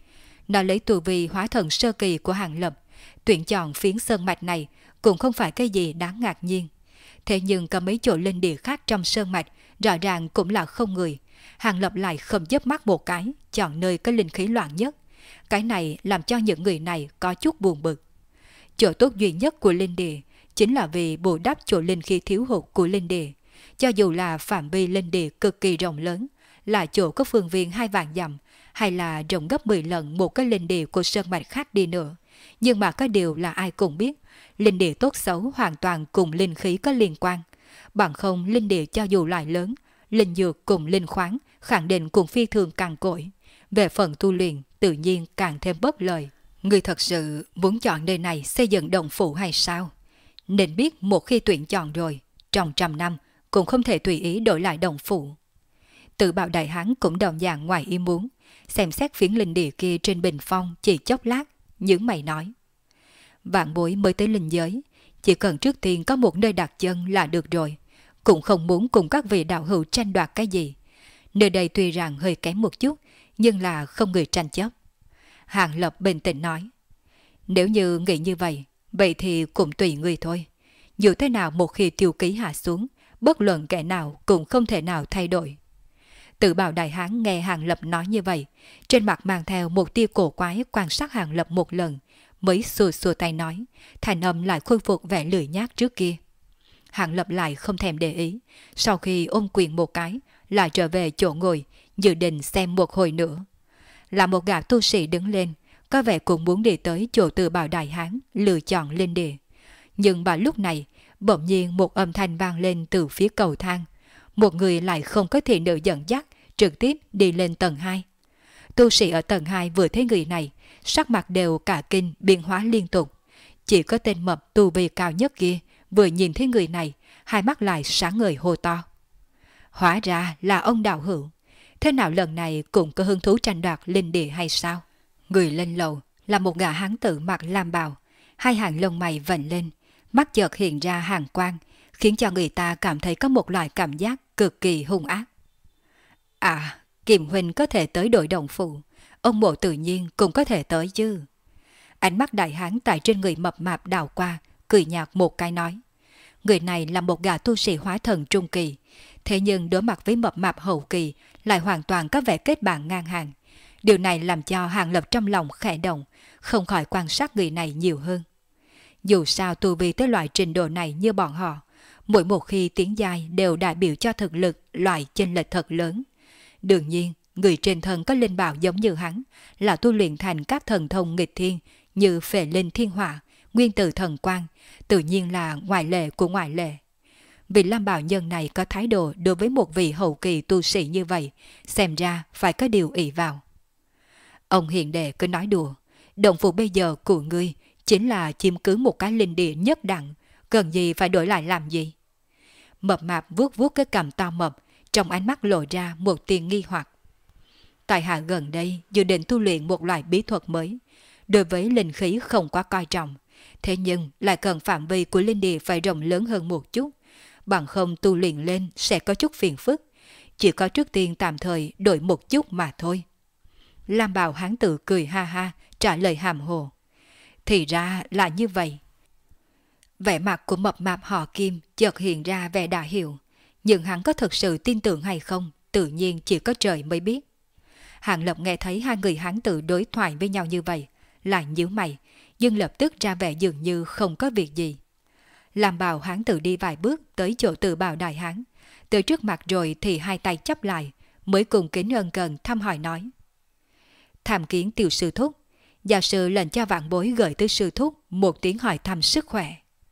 Nó lấy tu vi hóa thần sơ kỳ của Hàng Lập, tuyển chọn phiến sơn mạch này cũng không phải cái gì đáng ngạc nhiên. Thế nhưng có mấy chỗ linh địa khác trong sơn mạch rõ ràng cũng là không người. Hàng Lập lại không chớp mắt một cái, chọn nơi có linh khí loạn nhất. Cái này làm cho những người này có chút buồn bực. Chỗ tốt duy nhất của linh địa chính là vì bù đắp chỗ linh khí thiếu hụt của linh địa. Cho dù là phạm vi linh địa cực kỳ rộng lớn, là chỗ có phương viên 2 vạn dặm, hay là rộng gấp 10 lần một cái linh địa của sơn mạch khác đi nữa. Nhưng mà có điều là ai cũng biết, linh địa tốt xấu hoàn toàn cùng linh khí có liên quan. Bằng không linh địa cho dù lại lớn, linh dược cùng linh khoáng khẳng định cùng phi thường cằn cỗi. Về phần tu luyện tự nhiên càng thêm bất lợi. Người thật sự muốn chọn nơi này xây dựng động phủ hay sao? Nên biết một khi tuyển chọn rồi, trong 100 năm cũng không thể tùy ý đổi lại động phủ. Tự Bào đại hán cũng đồng dạng ngoài ý muốn, xem xét phiến linh địa kia trên bình phong chỉ chốc lát, nhướng mày nói. Vạn bối mới tới linh giới, chỉ cần trước tiên có một nơi đặt chân là được rồi, cũng không muốn cùng các vị đạo hữu tranh đoạt cái gì. Nơi đây tuy rằng hơi kém một chút, nhưng là không người tranh chấp. Hàng Lập bình tĩnh nói. Nếu như nghĩ như vậy, Vậy thì cũng tùy người thôi. Dù thế nào một khi tiêu ký hạ xuống, bất luận kẻ nào cũng không thể nào thay đổi. Tự Bào Đại Hán nghe Hàng Lập nói như vậy, trên mặt mang theo một tia cổ quái quan sát Hàng Lập một lần, mới xua xua tay nói, thành âm lại khôi phục vẻ lười nhác trước kia. Hàng Lập lại không thèm để ý, sau khi ôm quyền một cái, lại trở về chỗ ngồi, dự định xem một hồi nữa. Là một gã tu sĩ đứng lên, có vẻ cũng muốn đi tới chỗ Tự Bào Đại Hán, lựa chọn lên địa. Nhưng vào lúc này, bỗng nhiên một âm thanh vang lên từ phía cầu thang. Một người lại không có thị nữ dẫn dắt, trực tiếp đi lên tầng 2. Tu sĩ ở tầng 2 vừa thấy người này, sắc mặt đều cả kinh biến hóa liên tục. Chỉ có tên mập tu vi cao nhất kia, vừa nhìn thấy người này, hai mắt lại sáng ngời hô to. Hóa ra là ông đạo hữu. Thế nào lần này cũng có hứng thú tranh đoạt linh địa hay sao? Người lên lầu là một gã hán tử mặc lam bào, hai hàng lông mày vểnh lên, mắt chợt hiện ra hàng quang, khiến cho người ta cảm thấy có một loại cảm giác cực kỳ hung ác. À, Kiềm huynh có thể tới đội đồng phụ, ông mộ tự nhiên cũng có thể tới chứ. Ánh mắt đại hán tại trên người mập mạp đảo qua, cười nhạt một cái nói. Người này là một gã tu sĩ hóa thần trung kỳ, thế nhưng đối mặt với mập mạp hậu kỳ lại hoàn toàn có vẻ kết bạn ngang hàng. Điều này làm cho Hàng Lập trong lòng khẽ động, không khỏi quan sát người này nhiều hơn. Dù sao tu vi tới loại trình độ này như bọn họ, mỗi một khi tiến giai đều đại biểu cho thực lực loại chênh lệch thật lớn. Đương nhiên, người trên thân có linh bảo giống như hắn là tu luyện thành các thần thông nghịch thiên như phệ linh thiên hỏa, nguyên tử thần quang, tự nhiên là ngoại lệ của ngoại lệ. Vị Lam Bảo Nhân này có thái độ đối với một vị hậu kỳ tu sĩ như vậy, xem ra phải có điều ỷ vào. Ông hiền đệ cứ nói đùa, động phủ bây giờ của ngươi chính là chiếm cứ một cái linh địa nhất đẳng, cần gì phải đổi lại làm gì? Mập mạp vuốt vuốt cái cằm to mập, trong ánh mắt lộ ra một tia nghi hoặc. Tại hạ gần đây dự định tu luyện một loại bí thuật mới, đối với linh khí không quá coi trọng, thế nhưng lại cần phạm vi của linh địa phải rộng lớn hơn một chút, bằng không tu luyện lên sẽ có chút phiền phức, chỉ có trước tiên tạm thời đổi một chút mà thôi. Lam Bào hán tử cười ha ha, trả lời hàm hồ. Thì ra là như vậy. Vẻ mặt của mập mạp họ Kim chợt hiện ra vẻ đã hiểu, nhưng hắn có thực sự tin tưởng hay không, tự nhiên chỉ có trời mới biết. Hàng Lập nghe thấy hai người hán tử đối thoại với nhau như vậy, lại nhíu mày, nhưng lập tức ra vẻ dường như không có việc gì. Lam Bào hán tử đi vài bước tới chỗ Tự Bào Đại Hán, tới trước mặt rồi thì hai tay chắp lại, mới cùng kính ân cần thăm hỏi nói. Tham kiến tiểu sư thúc, gia sư lệnh cho vạn bối gửi tới sư thúc một tiếng hỏi thăm sức khỏe.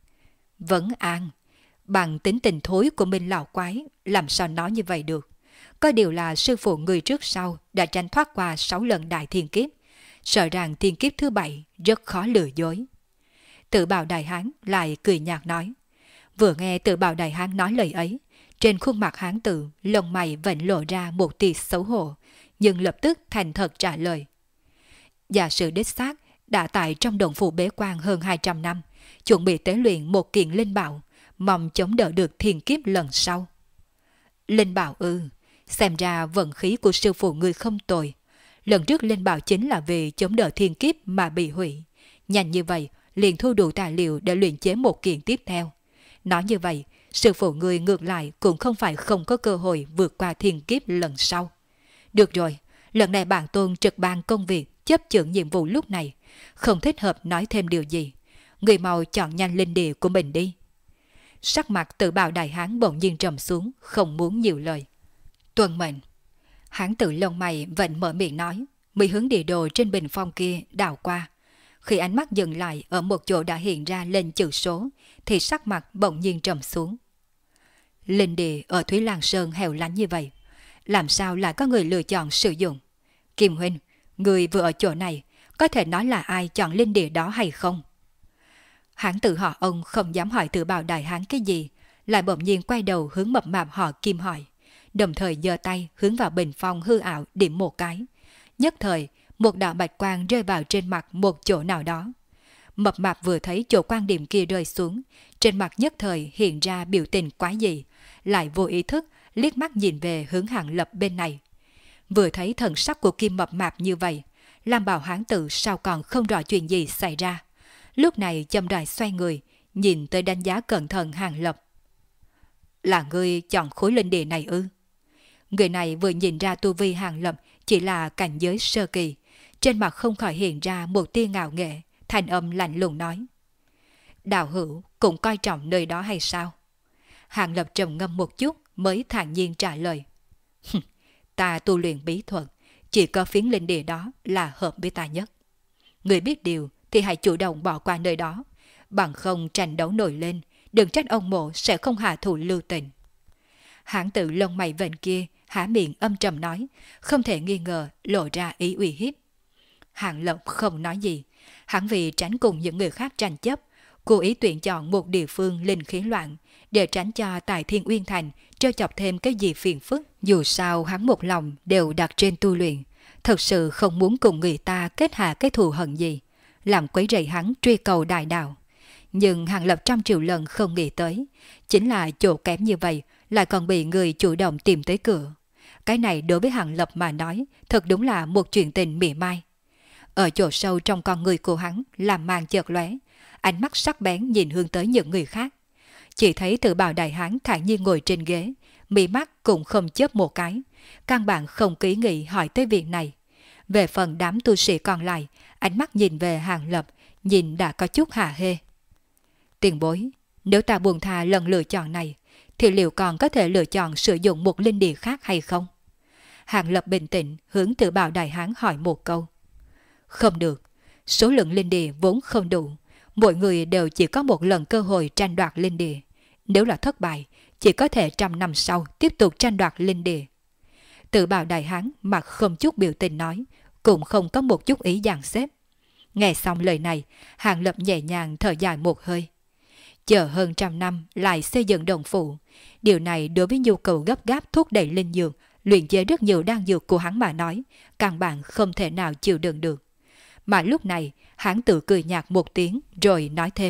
Vấn an, bằng tính tình thối của Minh lão quái, làm sao nói như vậy được. Có điều là sư phụ người trước sau đã tranh thoát qua 6 lần đại thiên kiếp, sợ rằng thiên kiếp thứ 7 rất khó lừa dối. Tự Bào Đại Hán lại cười nhạt nói. Vừa nghe Tự Bào Đại Hán nói lời ấy, trên khuôn mặt hán tử lông mày vẫn lộ ra một tia xấu hổ, nhưng lập tức thành thật trả lời. Giả sử đích xác đã tại trong động phủ bế quan hơn 200 năm, chuẩn bị tế luyện một kiện linh bảo, mong chống đỡ được thiên kiếp lần sau. Linh bảo ư, xem ra vận khí của sư phụ ngươi không tồi. Lần trước linh bảo chính là vì chống đỡ thiên kiếp mà bị hủy. Nhanh như vậy, liền thu đủ tài liệu để luyện chế một kiện tiếp theo. Nói như vậy, sư phụ ngươi ngược lại cũng không phải không có cơ hội vượt qua thiên kiếp lần sau. Được rồi, lần này bản tôn trực ban công việc, chấp chưởng nhiệm vụ lúc này, không thích hợp nói thêm điều gì. Người mau chọn nhanh linh địa của mình đi. Sắc mặt Tự Bào Đại Hán bỗng nhiên trầm xuống, không muốn nhiều lời. Tuân mệnh. Hán tử lông mày vẫn mở miệng nói, mới hướng địa đồ trên bình phong kia đảo qua. Khi ánh mắt dừng lại ở một chỗ đã hiện ra lên chữ số, thì sắc mặt bỗng nhiên trầm xuống. Linh địa ở Thúy Lan Sơn hẻo lánh như vậy, làm sao lại có người lựa chọn sử dụng? Kim huynh, người vừa ở chỗ này, có thể nói là ai chọn linh địa đó hay không? Hán tử họ ông không dám hỏi Tự Bào Đại Hán cái gì, lại bỗng nhiên quay đầu hướng mập mạp họ Kim hỏi, đồng thời giơ tay hướng vào bình phong hư ảo điểm một cái. Nhất thời, một đạo bạch quang rơi vào trên mặt một chỗ nào đó. Mập mạp vừa thấy chỗ quan điểm kia rơi xuống, trên mặt nhất thời hiện ra biểu tình quái dị, lại vô ý thức liếc mắt nhìn về hướng Hàng Lập bên này. Vừa thấy thần sắc của Kim mập mạp như vậy, Lam Bảo hán tử sao còn không rõ chuyện gì xảy ra, lúc này chậm rãi xoay người, nhìn tới đánh giá cẩn thận Hàng Lập. Là ngươi chọn khối linh địa này ư? Người này vừa nhìn ra tu vi Hàng Lập chỉ là cảnh giới sơ kỳ, trên mặt không khỏi hiện ra một tia ngạo nghễ, thanh âm lạnh lùng nói. Đạo hữu cũng coi trọng nơi đó hay sao? Hàng Lập trầm ngâm một chút mới thản nhiên trả lời. Ta tu luyện bí thuật, chỉ có phiến linh địa đó là hợp với ta nhất. Người biết điều thì hãy chủ động bỏ qua nơi đó, bằng không tranh đấu nổi lên, đừng trách ông mộ sẽ không hạ thủ lưu tình. Hán tử lông mày vện kia há miệng âm trầm nói, không thể nghi ngờ lộ ra ý uy hiếp. Hàng Lập không nói gì, hắn vì tránh cùng những người khác tranh chấp, cố ý tuyển chọn một địa phương linh khí loạn để tránh cho tại Thiên Uyên Thành trêu chọc thêm cái gì phiền phức. Dù sao hắn một lòng đều đặt trên tu luyện, thật sự không muốn cùng người ta kết hạ cái thù hận gì, làm quấy rầy hắn truy cầu đại đạo. Nhưng Hàng Lập trăm triệu lần không nghĩ tới, chính là chỗ kém như vậy lại còn bị người chủ động tìm tới cửa. Cái này đối với Hàng Lập mà nói, thật đúng là một chuyện tình mỉa mai. Ở chỗ sâu trong con người của hắn làm màn chợt lóe, ánh mắt sắc bén nhìn hướng tới những người khác. Chỉ thấy Tự Bào đại hán thản nhiên ngồi trên ghế, mí mắt cũng không chớp một cái, căn bản không ký nghị hỏi tới việc này. Về phần đám tu sĩ còn lại, ánh mắt nhìn về Hàng Lập, nhìn đã có chút hả hê. Tiền bối, nếu ta buông tha lần lựa chọn này, thì liệu còn có thể lựa chọn sử dụng một linh địa khác hay không? Hàng Lập bình tĩnh hướng Tự Bào đại hán hỏi một câu. Không được, số lượng linh địa vốn không đủ, mỗi người đều chỉ có một lần cơ hội tranh đoạt linh địa. Nếu là thất bại, chỉ có thể 100 năm sau tiếp tục tranh đoạt linh địa. Tự Bào đại hán mặt không chút biểu tình nói, cũng không có một chút ý dàn xếp. Nghe xong lời này, Hàng Lập nhẹ nhàng thở dài một hơi. Chờ hơn 100 năm lại xây dựng đồng phủ, điều này đối với nhu cầu gấp gáp thúc đẩy linh dược, luyện chế rất nhiều đan dược của hắn mà nói, căn bản không thể nào chịu đựng được. Mà lúc này, hắn tự cười nhạt một tiếng rồi nói thêm.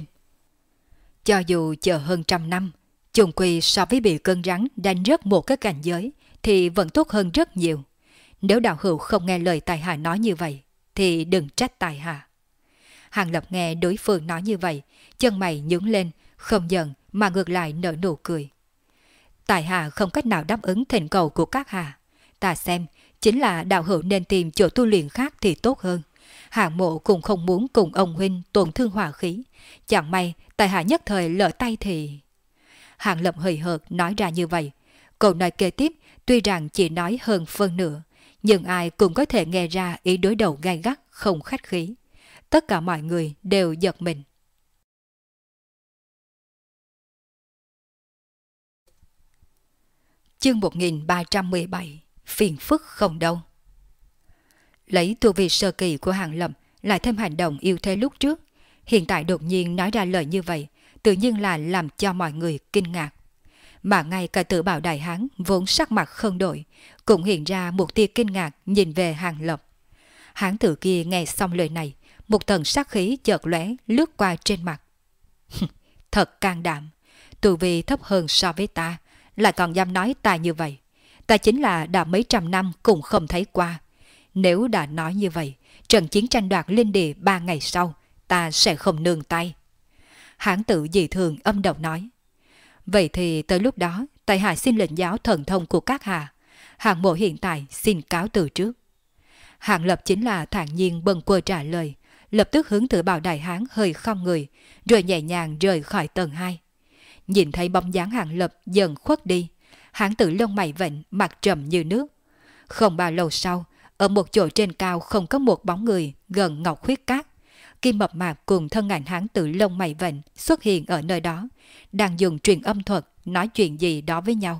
Cho dù chờ hơn 100 năm, chung quy so với bị cơn rắn đánh rớt một cái cảnh giới thì vẫn tốt hơn rất nhiều. Nếu đạo hữu không nghe lời tài hạ nói như vậy, thì đừng trách tài hạ. Hàng Lập nghe đối phương nói như vậy, chân mày nhướng lên, không giận mà ngược lại nở nụ cười. Tài hạ không cách nào đáp ứng thỉnh cầu của các hạ. Ta xem, chính là đạo hữu nên tìm chỗ tu luyện khác thì tốt hơn. Hạng mộ cũng không muốn cùng ông huynh tổn thương hỏa khí. Chẳng may, tài hạ nhất thời lỡ tay thì... Hạng Lập hời hợt nói ra như vậy. Câu nói kế tiếp, tuy rằng chỉ nói hơn phân nửa, nhưng ai cũng có thể nghe ra ý đối đầu gay gắt, không khách khí. Tất cả mọi người đều giật mình. Chương 1317, phiền phức không đâu. Lấy tu vi sơ kỳ của Hàng Lập lại thêm hành động yêu thế lúc trước, hiện tại đột nhiên nói ra lời như vậy, tự nhiên là làm cho mọi người kinh ngạc. Mà ngay cả Tự Bảo đại hán vốn sắc mặt không đổi, cũng hiện ra một tia kinh ngạc nhìn về Hàng Lập. Hán tử kia nghe xong lời này, một tầng sát khí chợt lóe lướt qua trên mặt. Thật can đảm, tu vi thấp hơn so với ta, lại còn dám nói ta như vậy. Ta chính là đã mấy trăm năm cũng không thấy qua. Nếu đã nói như vậy, trận chiến tranh đoạt linh địa 3 ngày sau, ta sẽ không nương tay. Hán tử dị thường âm độc nói. Vậy thì tới lúc đó, tại hạ xin lệnh giáo thần thông của các hạ. Hạng mộ hiện tại xin cáo từ trước. Hạng Lập chính là thản nhiên bâng quơ trả lời, lập tức hướng Tự Bảo đại hán hơi khom người, rồi nhẹ nhàng rời khỏi tầng 2. Nhìn thấy bóng dáng Hạng Lập dần khuất đi, hán tử lông mày vệnh mặt trầm như nước. Không bao lâu sau, ở một chỗ trên cao không có một bóng người gần ngọc khuyết cát, Kim Mập Mạp cùng thân ảnh hán tử lông mày vệnh xuất hiện ở nơi đó, đang dùng truyền âm thuật nói chuyện gì đó với nhau.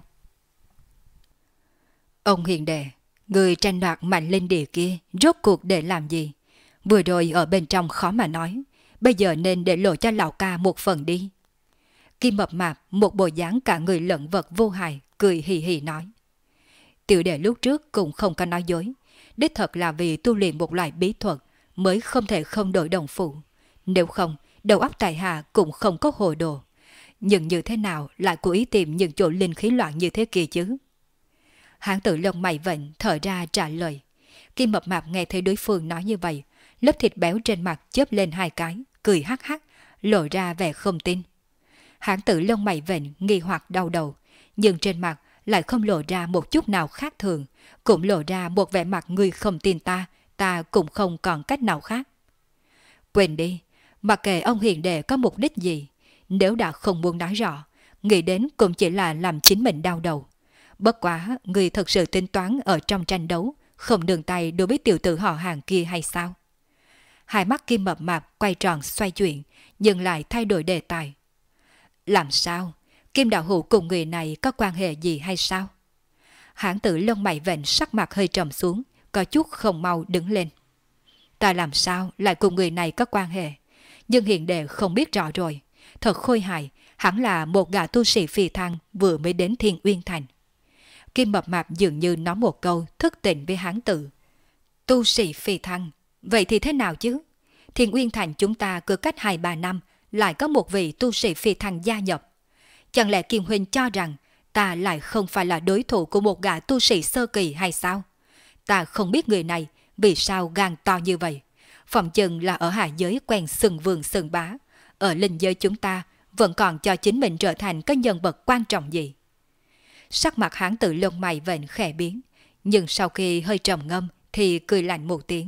Ông hiền đệ, người tranh đoạt mạnh linh địa kia rốt cuộc để làm gì? Vừa rồi ở bên trong khó mà nói, bây giờ nên để lộ cho lão ca một phần đi. Kim Mập Mạp một bộ dáng cả người lẫn vật vô hại, cười hì hì nói. Tiểu đệ lúc trước cũng không có nói dối, đích thật là vì tu luyện một loại bí thuật mới không thể không đổi đồng phụ. Nếu không, đầu óc tại hạ cũng không có hồ đồ. Nhưng như thế nào lại cố ý tìm những chỗ linh khí loạn như thế kia chứ? Hán tử lông mày vệnh thở ra trả lời. Kim Mập Mạp nghe thấy đối phương nói như vậy, lớp thịt béo trên mặt chớp lên 2 cái, cười hắc hắc, lộ ra vẻ không tin. Hán tử lông mày vện nghi hoặc đau đầu, nhưng trên mặt lại không lộ ra một chút nào khác thường, cũng lộ ra một vẻ mặt người không tin ta, ta cũng không còn cách nào khác. Quên đi, mặc kệ ông hiền đệ có mục đích gì, nếu đã không muốn nói rõ, nghĩ đến cũng chỉ là làm chính mình đau đầu. Bất quá, người thật sự tính toán ở trong tranh đấu, không đường tay đối với tiểu tử họ hàng kia hay sao? Hai mắt Kim mập mạp quay tròn xoay chuyển, nhưng lại thay đổi đề tài. Làm sao? Kim đạo hữu cùng người này có quan hệ gì hay sao? Hán tử lông mày vện sắc mặt hơi trầm xuống, có chút không mau đứng lên. Ta làm sao lại cùng người này có quan hệ? Nhưng hiện đệ không biết rõ rồi. Thật khôi hài, hắn là một gã tu sĩ phi thăng vừa mới đến Thiên Uyên Thành. Kim mập mạp dường như nói một câu thức tỉnh với hán tử. Tu sĩ phi thăng, vậy thì thế nào chứ? Thiên Uyên Thành chúng ta cứ cách 2-3 năm lại có một vị tu sĩ phi thăng gia nhập. Chẳng lẽ Kim huynh cho rằng ta lại không phải là đối thủ của một gã tu sĩ sơ kỳ hay sao? Ta không biết người này vì sao gan to như vậy. Phòng chừng là ở hạ giới quen sừng vương sừng bá. Ở linh giới chúng ta vẫn còn cho chính mình trở thành cái nhân vật quan trọng gì. Sắc mặt hán tử lông mày vện khẽ biến, nhưng sau khi hơi trầm ngâm thì cười lạnh một tiếng.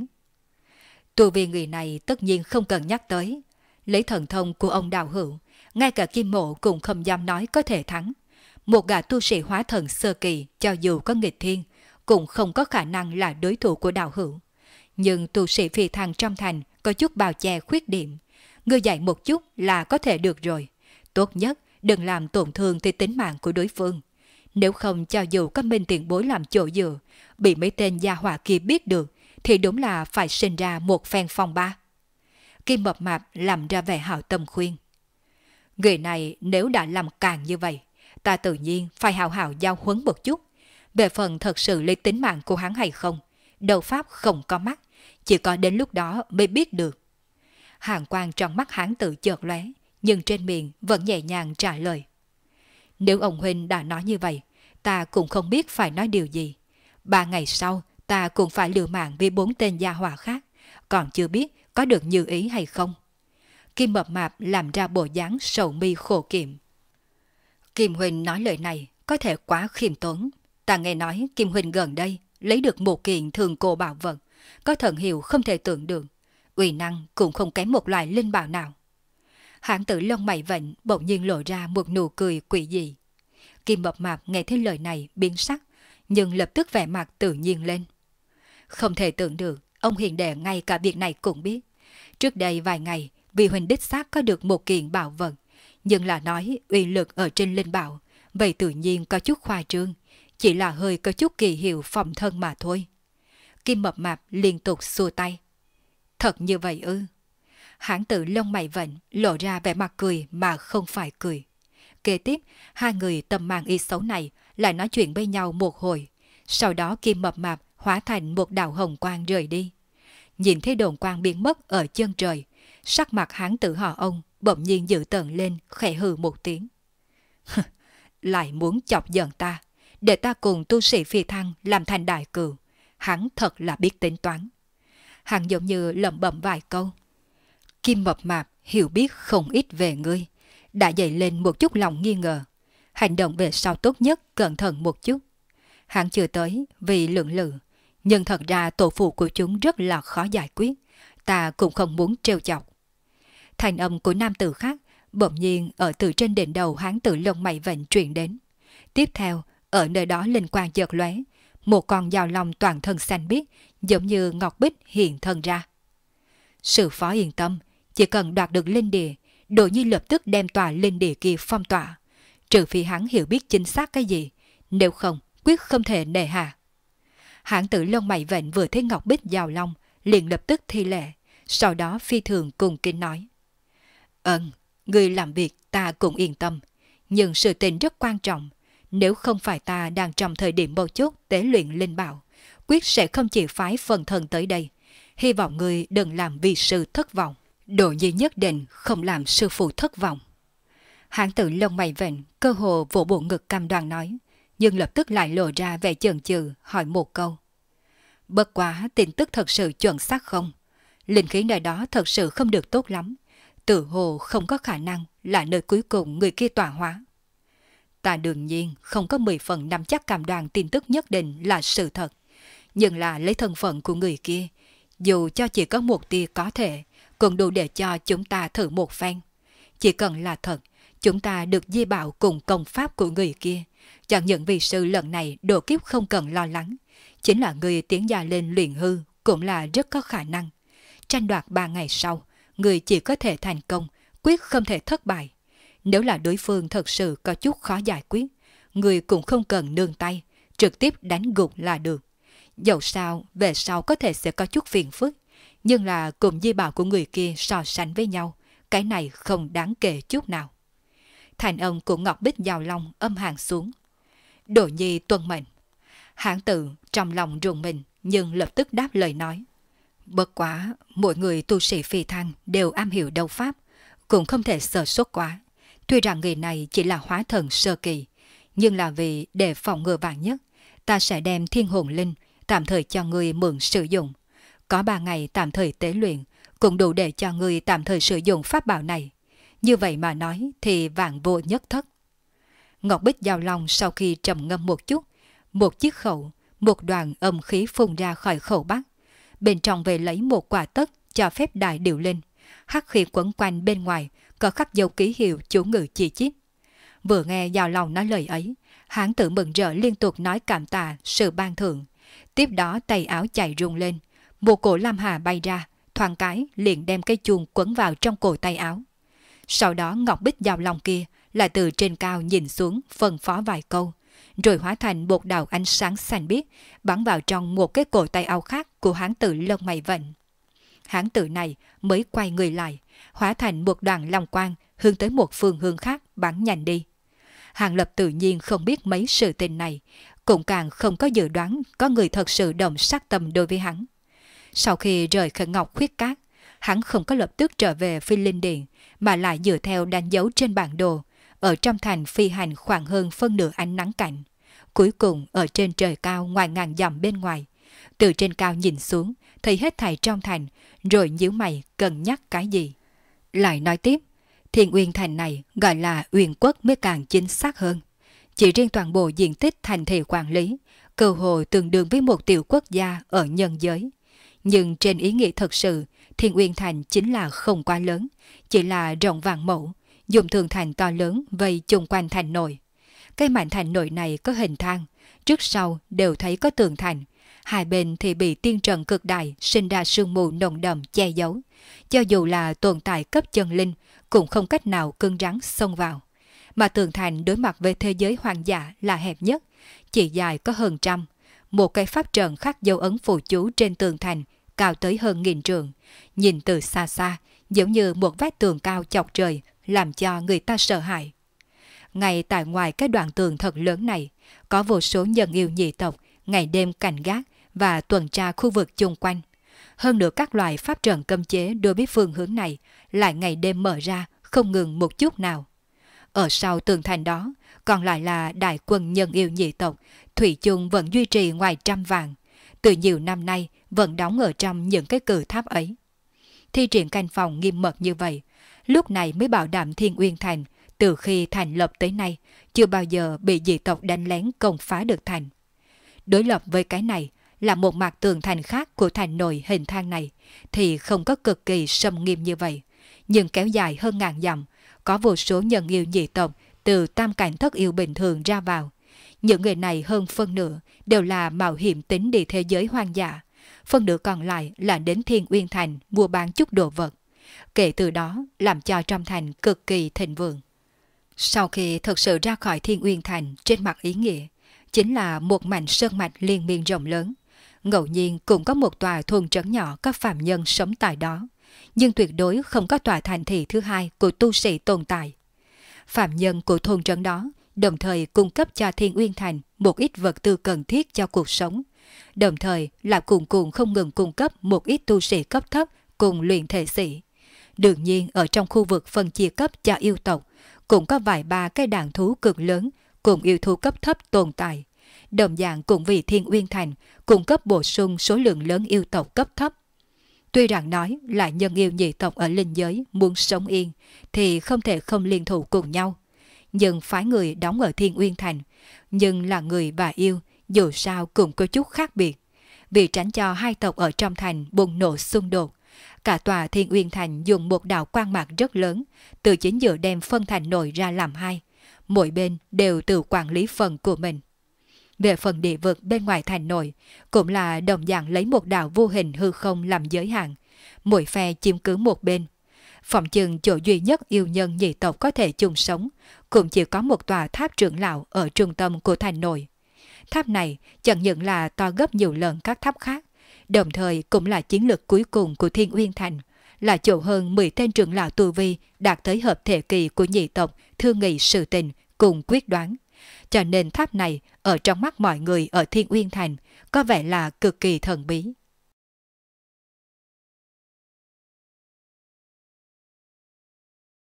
Tu vi người này tất nhiên không cần nhắc tới. Lấy thần thông của ông đạo hữu, ngay cả Kim Mộ cũng không dám nói có thể thắng. Một gã tu sĩ hóa thần sơ kỳ cho dù có nghịch thiên, cũng không có khả năng là đối thủ của đạo hữu. Nhưng tu sĩ phi thăng trong thành có chút bào che khuyết điểm. Ngươi dạy một chút là có thể được rồi. Tốt nhất đừng làm tổn thương tới tính mạng của đối phương. Nếu không cho dù có Minh tiền bối làm chỗ dựa, bị mấy tên gia hỏa kia biết được, thì đúng là phải sinh ra một phen phong ba. Kim mập mạp làm ra vẻ hảo tâm khuyên. Người này nếu đã làm càng như vậy, ta tự nhiên phải hào hào giao huấn một chút. Về phần thật sự lấy tính mạng của hắn hay không, đầu pháp không có mắt, chỉ có đến lúc đó mới biết được. Hàn quang trong mắt hắn tự chợt lóe, nhưng trên miệng vẫn nhẹ nhàng trả lời. Nếu ông huynh đã nói như vậy, ta cũng không biết phải nói điều gì. 3 ngày sau, ta cũng phải liều mạng với 4 tên gia hỏa khác, còn chưa biết có được như ý hay không. Kim mập mạp làm ra bộ dáng sầu mi khổ kiệm. Kim huynh nói lời này có thể quá khiêm tốn. Ta nghe nói Kim huynh gần đây lấy được một kiện thường cổ bảo vật, có thần hiệu không thể tưởng được, uy năng cũng không kém một loại linh bảo nào. Hán tử lông mày vện bỗng nhiên lộ ra một nụ cười quỷ dị. Kim mập mạp nghe thấy lời này biến sắc, nhưng lập tức vẻ mặt tự nhiên lên. Không thể tưởng được, ông hiền đệ ngay cả việc này cũng biết. Trước đây vài ngày, vì huynh đích xác có được một kiện bảo vật, nhưng là nói uy lực ở trên linh bảo, vậy tự nhiên có chút khoa trương, chỉ là hơi có chút kỳ hiệu phòng thân mà thôi. Kim mập mạp liên tục xua tay. Thật như vậy ư? Hán tử lông mày vện lộ ra vẻ mặt cười mà không phải cười. Kế tiếp, hai người tầm màn y xấu này lại nói chuyện với nhau một hồi. Sau đó Kim mập mạp hóa thành một đạo hồng quang rời đi. Nhìn thấy đồn quang biến mất ở chân trời, sắc mặt hán tử họ ông bỗng nhiên dữ tợn lên, khẽ hừ một tiếng. Lại muốn chọc giận ta, để ta cùng tu sĩ phi thăng làm thành đại cừu. Hắn thật là biết tính toán. Hắn giống như lẩm bẩm vài câu. Kim mập mạp hiểu biết không ít về ngươi, đã dậy lên một chút lòng nghi ngờ. Hành động về sau tốt nhất cẩn thận một chút. Hắn chưa tới vì lượng lự, nhưng thật ra tổ phụ của chúng rất là khó giải quyết. Ta cũng không muốn trêu chọc. Thành âm của nam tử khác bỗng nhiên ở từ trên đỉnh đầu hán tử lông mày vện truyền đến. Tiếp theo, ở nơi đó linh quang chợt lóe, một con dao long toàn thân xanh biếc, giống như ngọc bích hiện thân ra. Sư phó yên tâm, chỉ cần đoạt được linh địa, Đỗ Nhi lập tức đem tòa linh địa kia phong tỏa, trừ phi hắn hiểu biết chính xác cái gì, nếu không quyết không thể nề hà. Hán tử lông mày vện vừa thấy ngọc bích dao long, liền lập tức thi lễ, sau đó phi thường cùng kính nói. Người làm việc ta cũng yên tâm, nhưng sự tình rất quan trọng. Nếu không phải ta đang trong thời điểm mấu chốt tế luyện linh bảo, quyết sẽ không chỉ phái phần thân tới đây. Hy vọng người đừng làm vi sư thất vọng. Đỗ Nhi nhất định không làm sư phụ thất vọng. Hán tử lông mày vện cơ hồ vỗ bộ ngực cam đoan nói, nhưng lập tức lại lộ ra vẻ chần chừ hỏi một câu. Bất quá tin tức thật sự chuẩn xác không? Linh khí nơi đó thật sự không được tốt lắm. tự hồ không có khả năng là nơi cuối cùng người kia tọa hóa. Ta đương nhiên không có 10 phần nắm chắc cam đoan tin tức nhất định là sự thật, nhưng là lấy thân phận của người kia, dù cho chỉ có một tia có thể, cũng đủ để cho chúng ta thử một phen. Chỉ cần là thật, chúng ta được di bảo cùng công pháp của người kia, chẳng những vì sư lần này độ kiếp không cần lo lắng, chính là người tiến gia lên luyện hư cũng là rất có khả năng. Tranh đoạt 3 ngày sau, người chỉ có thể thành công, quyết không thể thất bại. Nếu là đối phương thật sự có chút khó giải quyết, người cũng không cần nương tay, trực tiếp đánh gục là được. Dẫu sao, về sau có thể sẽ có chút phiền phức, nhưng là cùng di bảo của người kia so sánh với nhau, cái này không đáng kể chút nào. Thành âm của Ngọc Bích Giao Long âm hàng xuống. Đồ nhi tuân mệnh. Hán tử trong lòng rùng mình, nhưng lập tức đáp lời nói. Bất quá, mỗi người tu sĩ phi thăng đều am hiểu đấu pháp, cũng không thể sơ suất quá. Tuy rằng người này chỉ là hóa thần sơ kỳ, nhưng là vì để phòng ngừa vạn nhất, ta sẽ đem thiên hồn linh tạm thời cho người mượn sử dụng. Có 3 ngày tạm thời tế luyện, cũng đủ để cho người tạm thời sử dụng pháp bảo này. Như vậy mà nói thì vạn vô nhất thất. Ngọc Bích Giao Long sau khi trầm ngâm một chút, một chiếc khẩu, một đoàn âm khí phun ra khỏi khẩu bắc. Bên trong về lấy một quả tất cho phép đại điều lên, hắc khí quấn quanh bên ngoài, có khắc dấu ký hiệu chú ngữ chi chít. Vừa nghe Giao Long nói lời ấy, hán tử mừng rỡ liên tục nói cảm tạ sự ban thưởng. Tiếp đó tay áo chạy rung lên, một cổ lam hà bay ra, thoáng cái liền đem cái chuông quấn vào trong cổ tay áo. Sau đó Ngọc Bích Giao Long kia lại từ trên cao nhìn xuống phân phó vài câu, rồi hóa thành một đạo ánh sáng xanh biếc bắn vào trong một cái cổ tay áo khác của hán tử lông mày vệnh. Hán tử này mới quay người lại, hóa thành một đoàn long quang hướng tới một phương hướng khác bắn nhanh đi. Hàng Lập tự nhiên không biết mấy sự tình này, cũng càng không có dự đoán có người thật sự động sát tâm đối với hắn. Sau khi rời khỏi Ngọc Khuyết Cát, hắn không có lập tức trở về Phi Linh Điện, mà lại dựa theo đánh dấu trên bản đồ, ở trong thành phi hành khoảng hơn phân nửa ánh nắng cảnh. Cuối cùng ở trên trời cao ngoài ngàn dặm bên ngoài, từ trên cao nhìn xuống, thấy hết thảy trong thành, rồi nhíu mày cân nhắc cái gì. Lại nói tiếp, Thiên Uyên Thành này gọi là Uyên Quốc mới càng chính xác hơn. Chỉ riêng toàn bộ diện tích thành thị quản lý, cơ hồ tương đương với một tiểu quốc gia ở nhân giới. Nhưng trên ý nghĩa thật sự, Thiên Uyên Thành chính là không quá lớn, chỉ là rộng vạn mẫu, dùng tường thành to lớn vây chung quanh thành nội. Cái mảnh thành nội này có hình thang, trước sau đều thấy có tường thành, hai bên thì bị tiên trận cực đại sinh ra sương mù nồng đậm che giấu. Cho dù là tồn tại cấp chân linh, cũng không cách nào cứng rắn xông vào. Mà tường thành đối mặt với thế giới hoang dã là hẹp nhất, chỉ dài có hơn trăm. Một cái pháp trận khắc dấu ấn phù chú trên tường thành, cao tới hơn 1000 trượng, nhìn từ xa xa, giống như một vách tường cao chọc trời, làm cho người ta sợ hãi. Ngay tại ngoài cái đoạn tường thật lớn này, có vô số nhân yêu nhị tộc, ngày đêm cảnh gác và tuần tra khu vực chung quanh. Hơn nữa các loại pháp trận cấm chế đối với phương hướng này lại ngày đêm mở ra, không ngừng một chút nào. Ở sau tường thành đó, còn lại là đại quân nhân yêu nhị tộc, thủy chung vẫn duy trì ngoài trăm vạn. Từ nhiều năm nay vẫn đóng ở trong những cái cự tháp ấy. Thi triển canh phòng nghiêm mật như vậy, lúc này mới bảo đảm Thiên Uyên Thành từ khi thành lập tới nay chưa bao giờ bị dị tộc đánh lén công phá được thành. Đối lập với cái này là một mặt tường thành khác của thành nội hình thang này thì không có cực kỳ sâm nghiêm như vậy, nhưng kéo dài hơn ngàn dặm, có vô số nhân yêu dị tộc từ tam cảnh thất yêu bình thường ra vào. Những người này hơn phân nửa đều là mạo hiểm tính đi thế giới hoang dã, phân nửa còn lại là đến Thiên Uyên Thành mua bán chút đồ vật. Kể từ đó làm cho trong thành cực kỳ thịnh vượng. Sau khi thực sự ra khỏi Thiên Uyên Thành trên mặt ý nghĩa, chính là một mảnh sơn mạch liên miên rộng lớn. Ngẫu nhiên cũng có một tòa thôn trấn nhỏ có phạm nhân sống tại đó, nhưng tuyệt đối không có tòa thành thị thứ hai của tu sĩ tồn tại. Phạm nhân của thôn trấn đó đồng thời cung cấp cho Thiên Uyên Thành một ít vật tư cần thiết cho cuộc sống, đồng thời là cùng không ngừng cung cấp một ít tu sĩ cấp thấp cùng luyện thể sĩ. Đương nhiên ở trong khu vực phân chia cấp cho yêu tộc, cũng có vài ba cái đàn thú cực lớn cùng yêu thú cấp thấp tồn tại. Đồng dạng cũng vì Thiên Uyên Thành cung cấp bổ sung số lượng lớn yêu tộc cấp thấp. Tuy rằng nói là nhân yêu nhị tộc ở linh giới muốn sống yên thì không thể không liên thủ cùng nhau. Nhưng phái người đóng ở Thiên Uyên Thành, nhưng là người và yêu, dù sao cũng có chút khác biệt. Vì tránh cho hai tộc ở trong thành bùng nổ xung đột, cả tòa Thiên Uyên Thành dùng một đạo quang mạc rất lớn, từ chính giữa đem phân thành nội ra làm hai. Mỗi bên đều tự quản lý phần của mình. Về phần địa vực bên ngoài thành nội, cũng là đồng dạng lấy một đạo vô hình hư không làm giới hạn. Mỗi phe chiếm cứ một bên. Phòng chừng chỗ duy nhất yêu nhân nhị tộc có thể chung sống, cũng chỉ có một tòa tháp trưởng lão ở trung tâm của thành nội. Tháp này chẳng những là to gấp nhiều lần các tháp khác, đồng thời cũng là chiến lược cuối cùng của Thiên Uyên Thành, là chỗ hơn 10 tên trưởng lão tu vi đạt tới hợp thể kỳ của nhị tộc thương nghị sự tình cùng quyết đoán. Cho nên tháp này ở trong mắt mọi người ở Thiên Uyên Thành có vẻ là cực kỳ thần bí.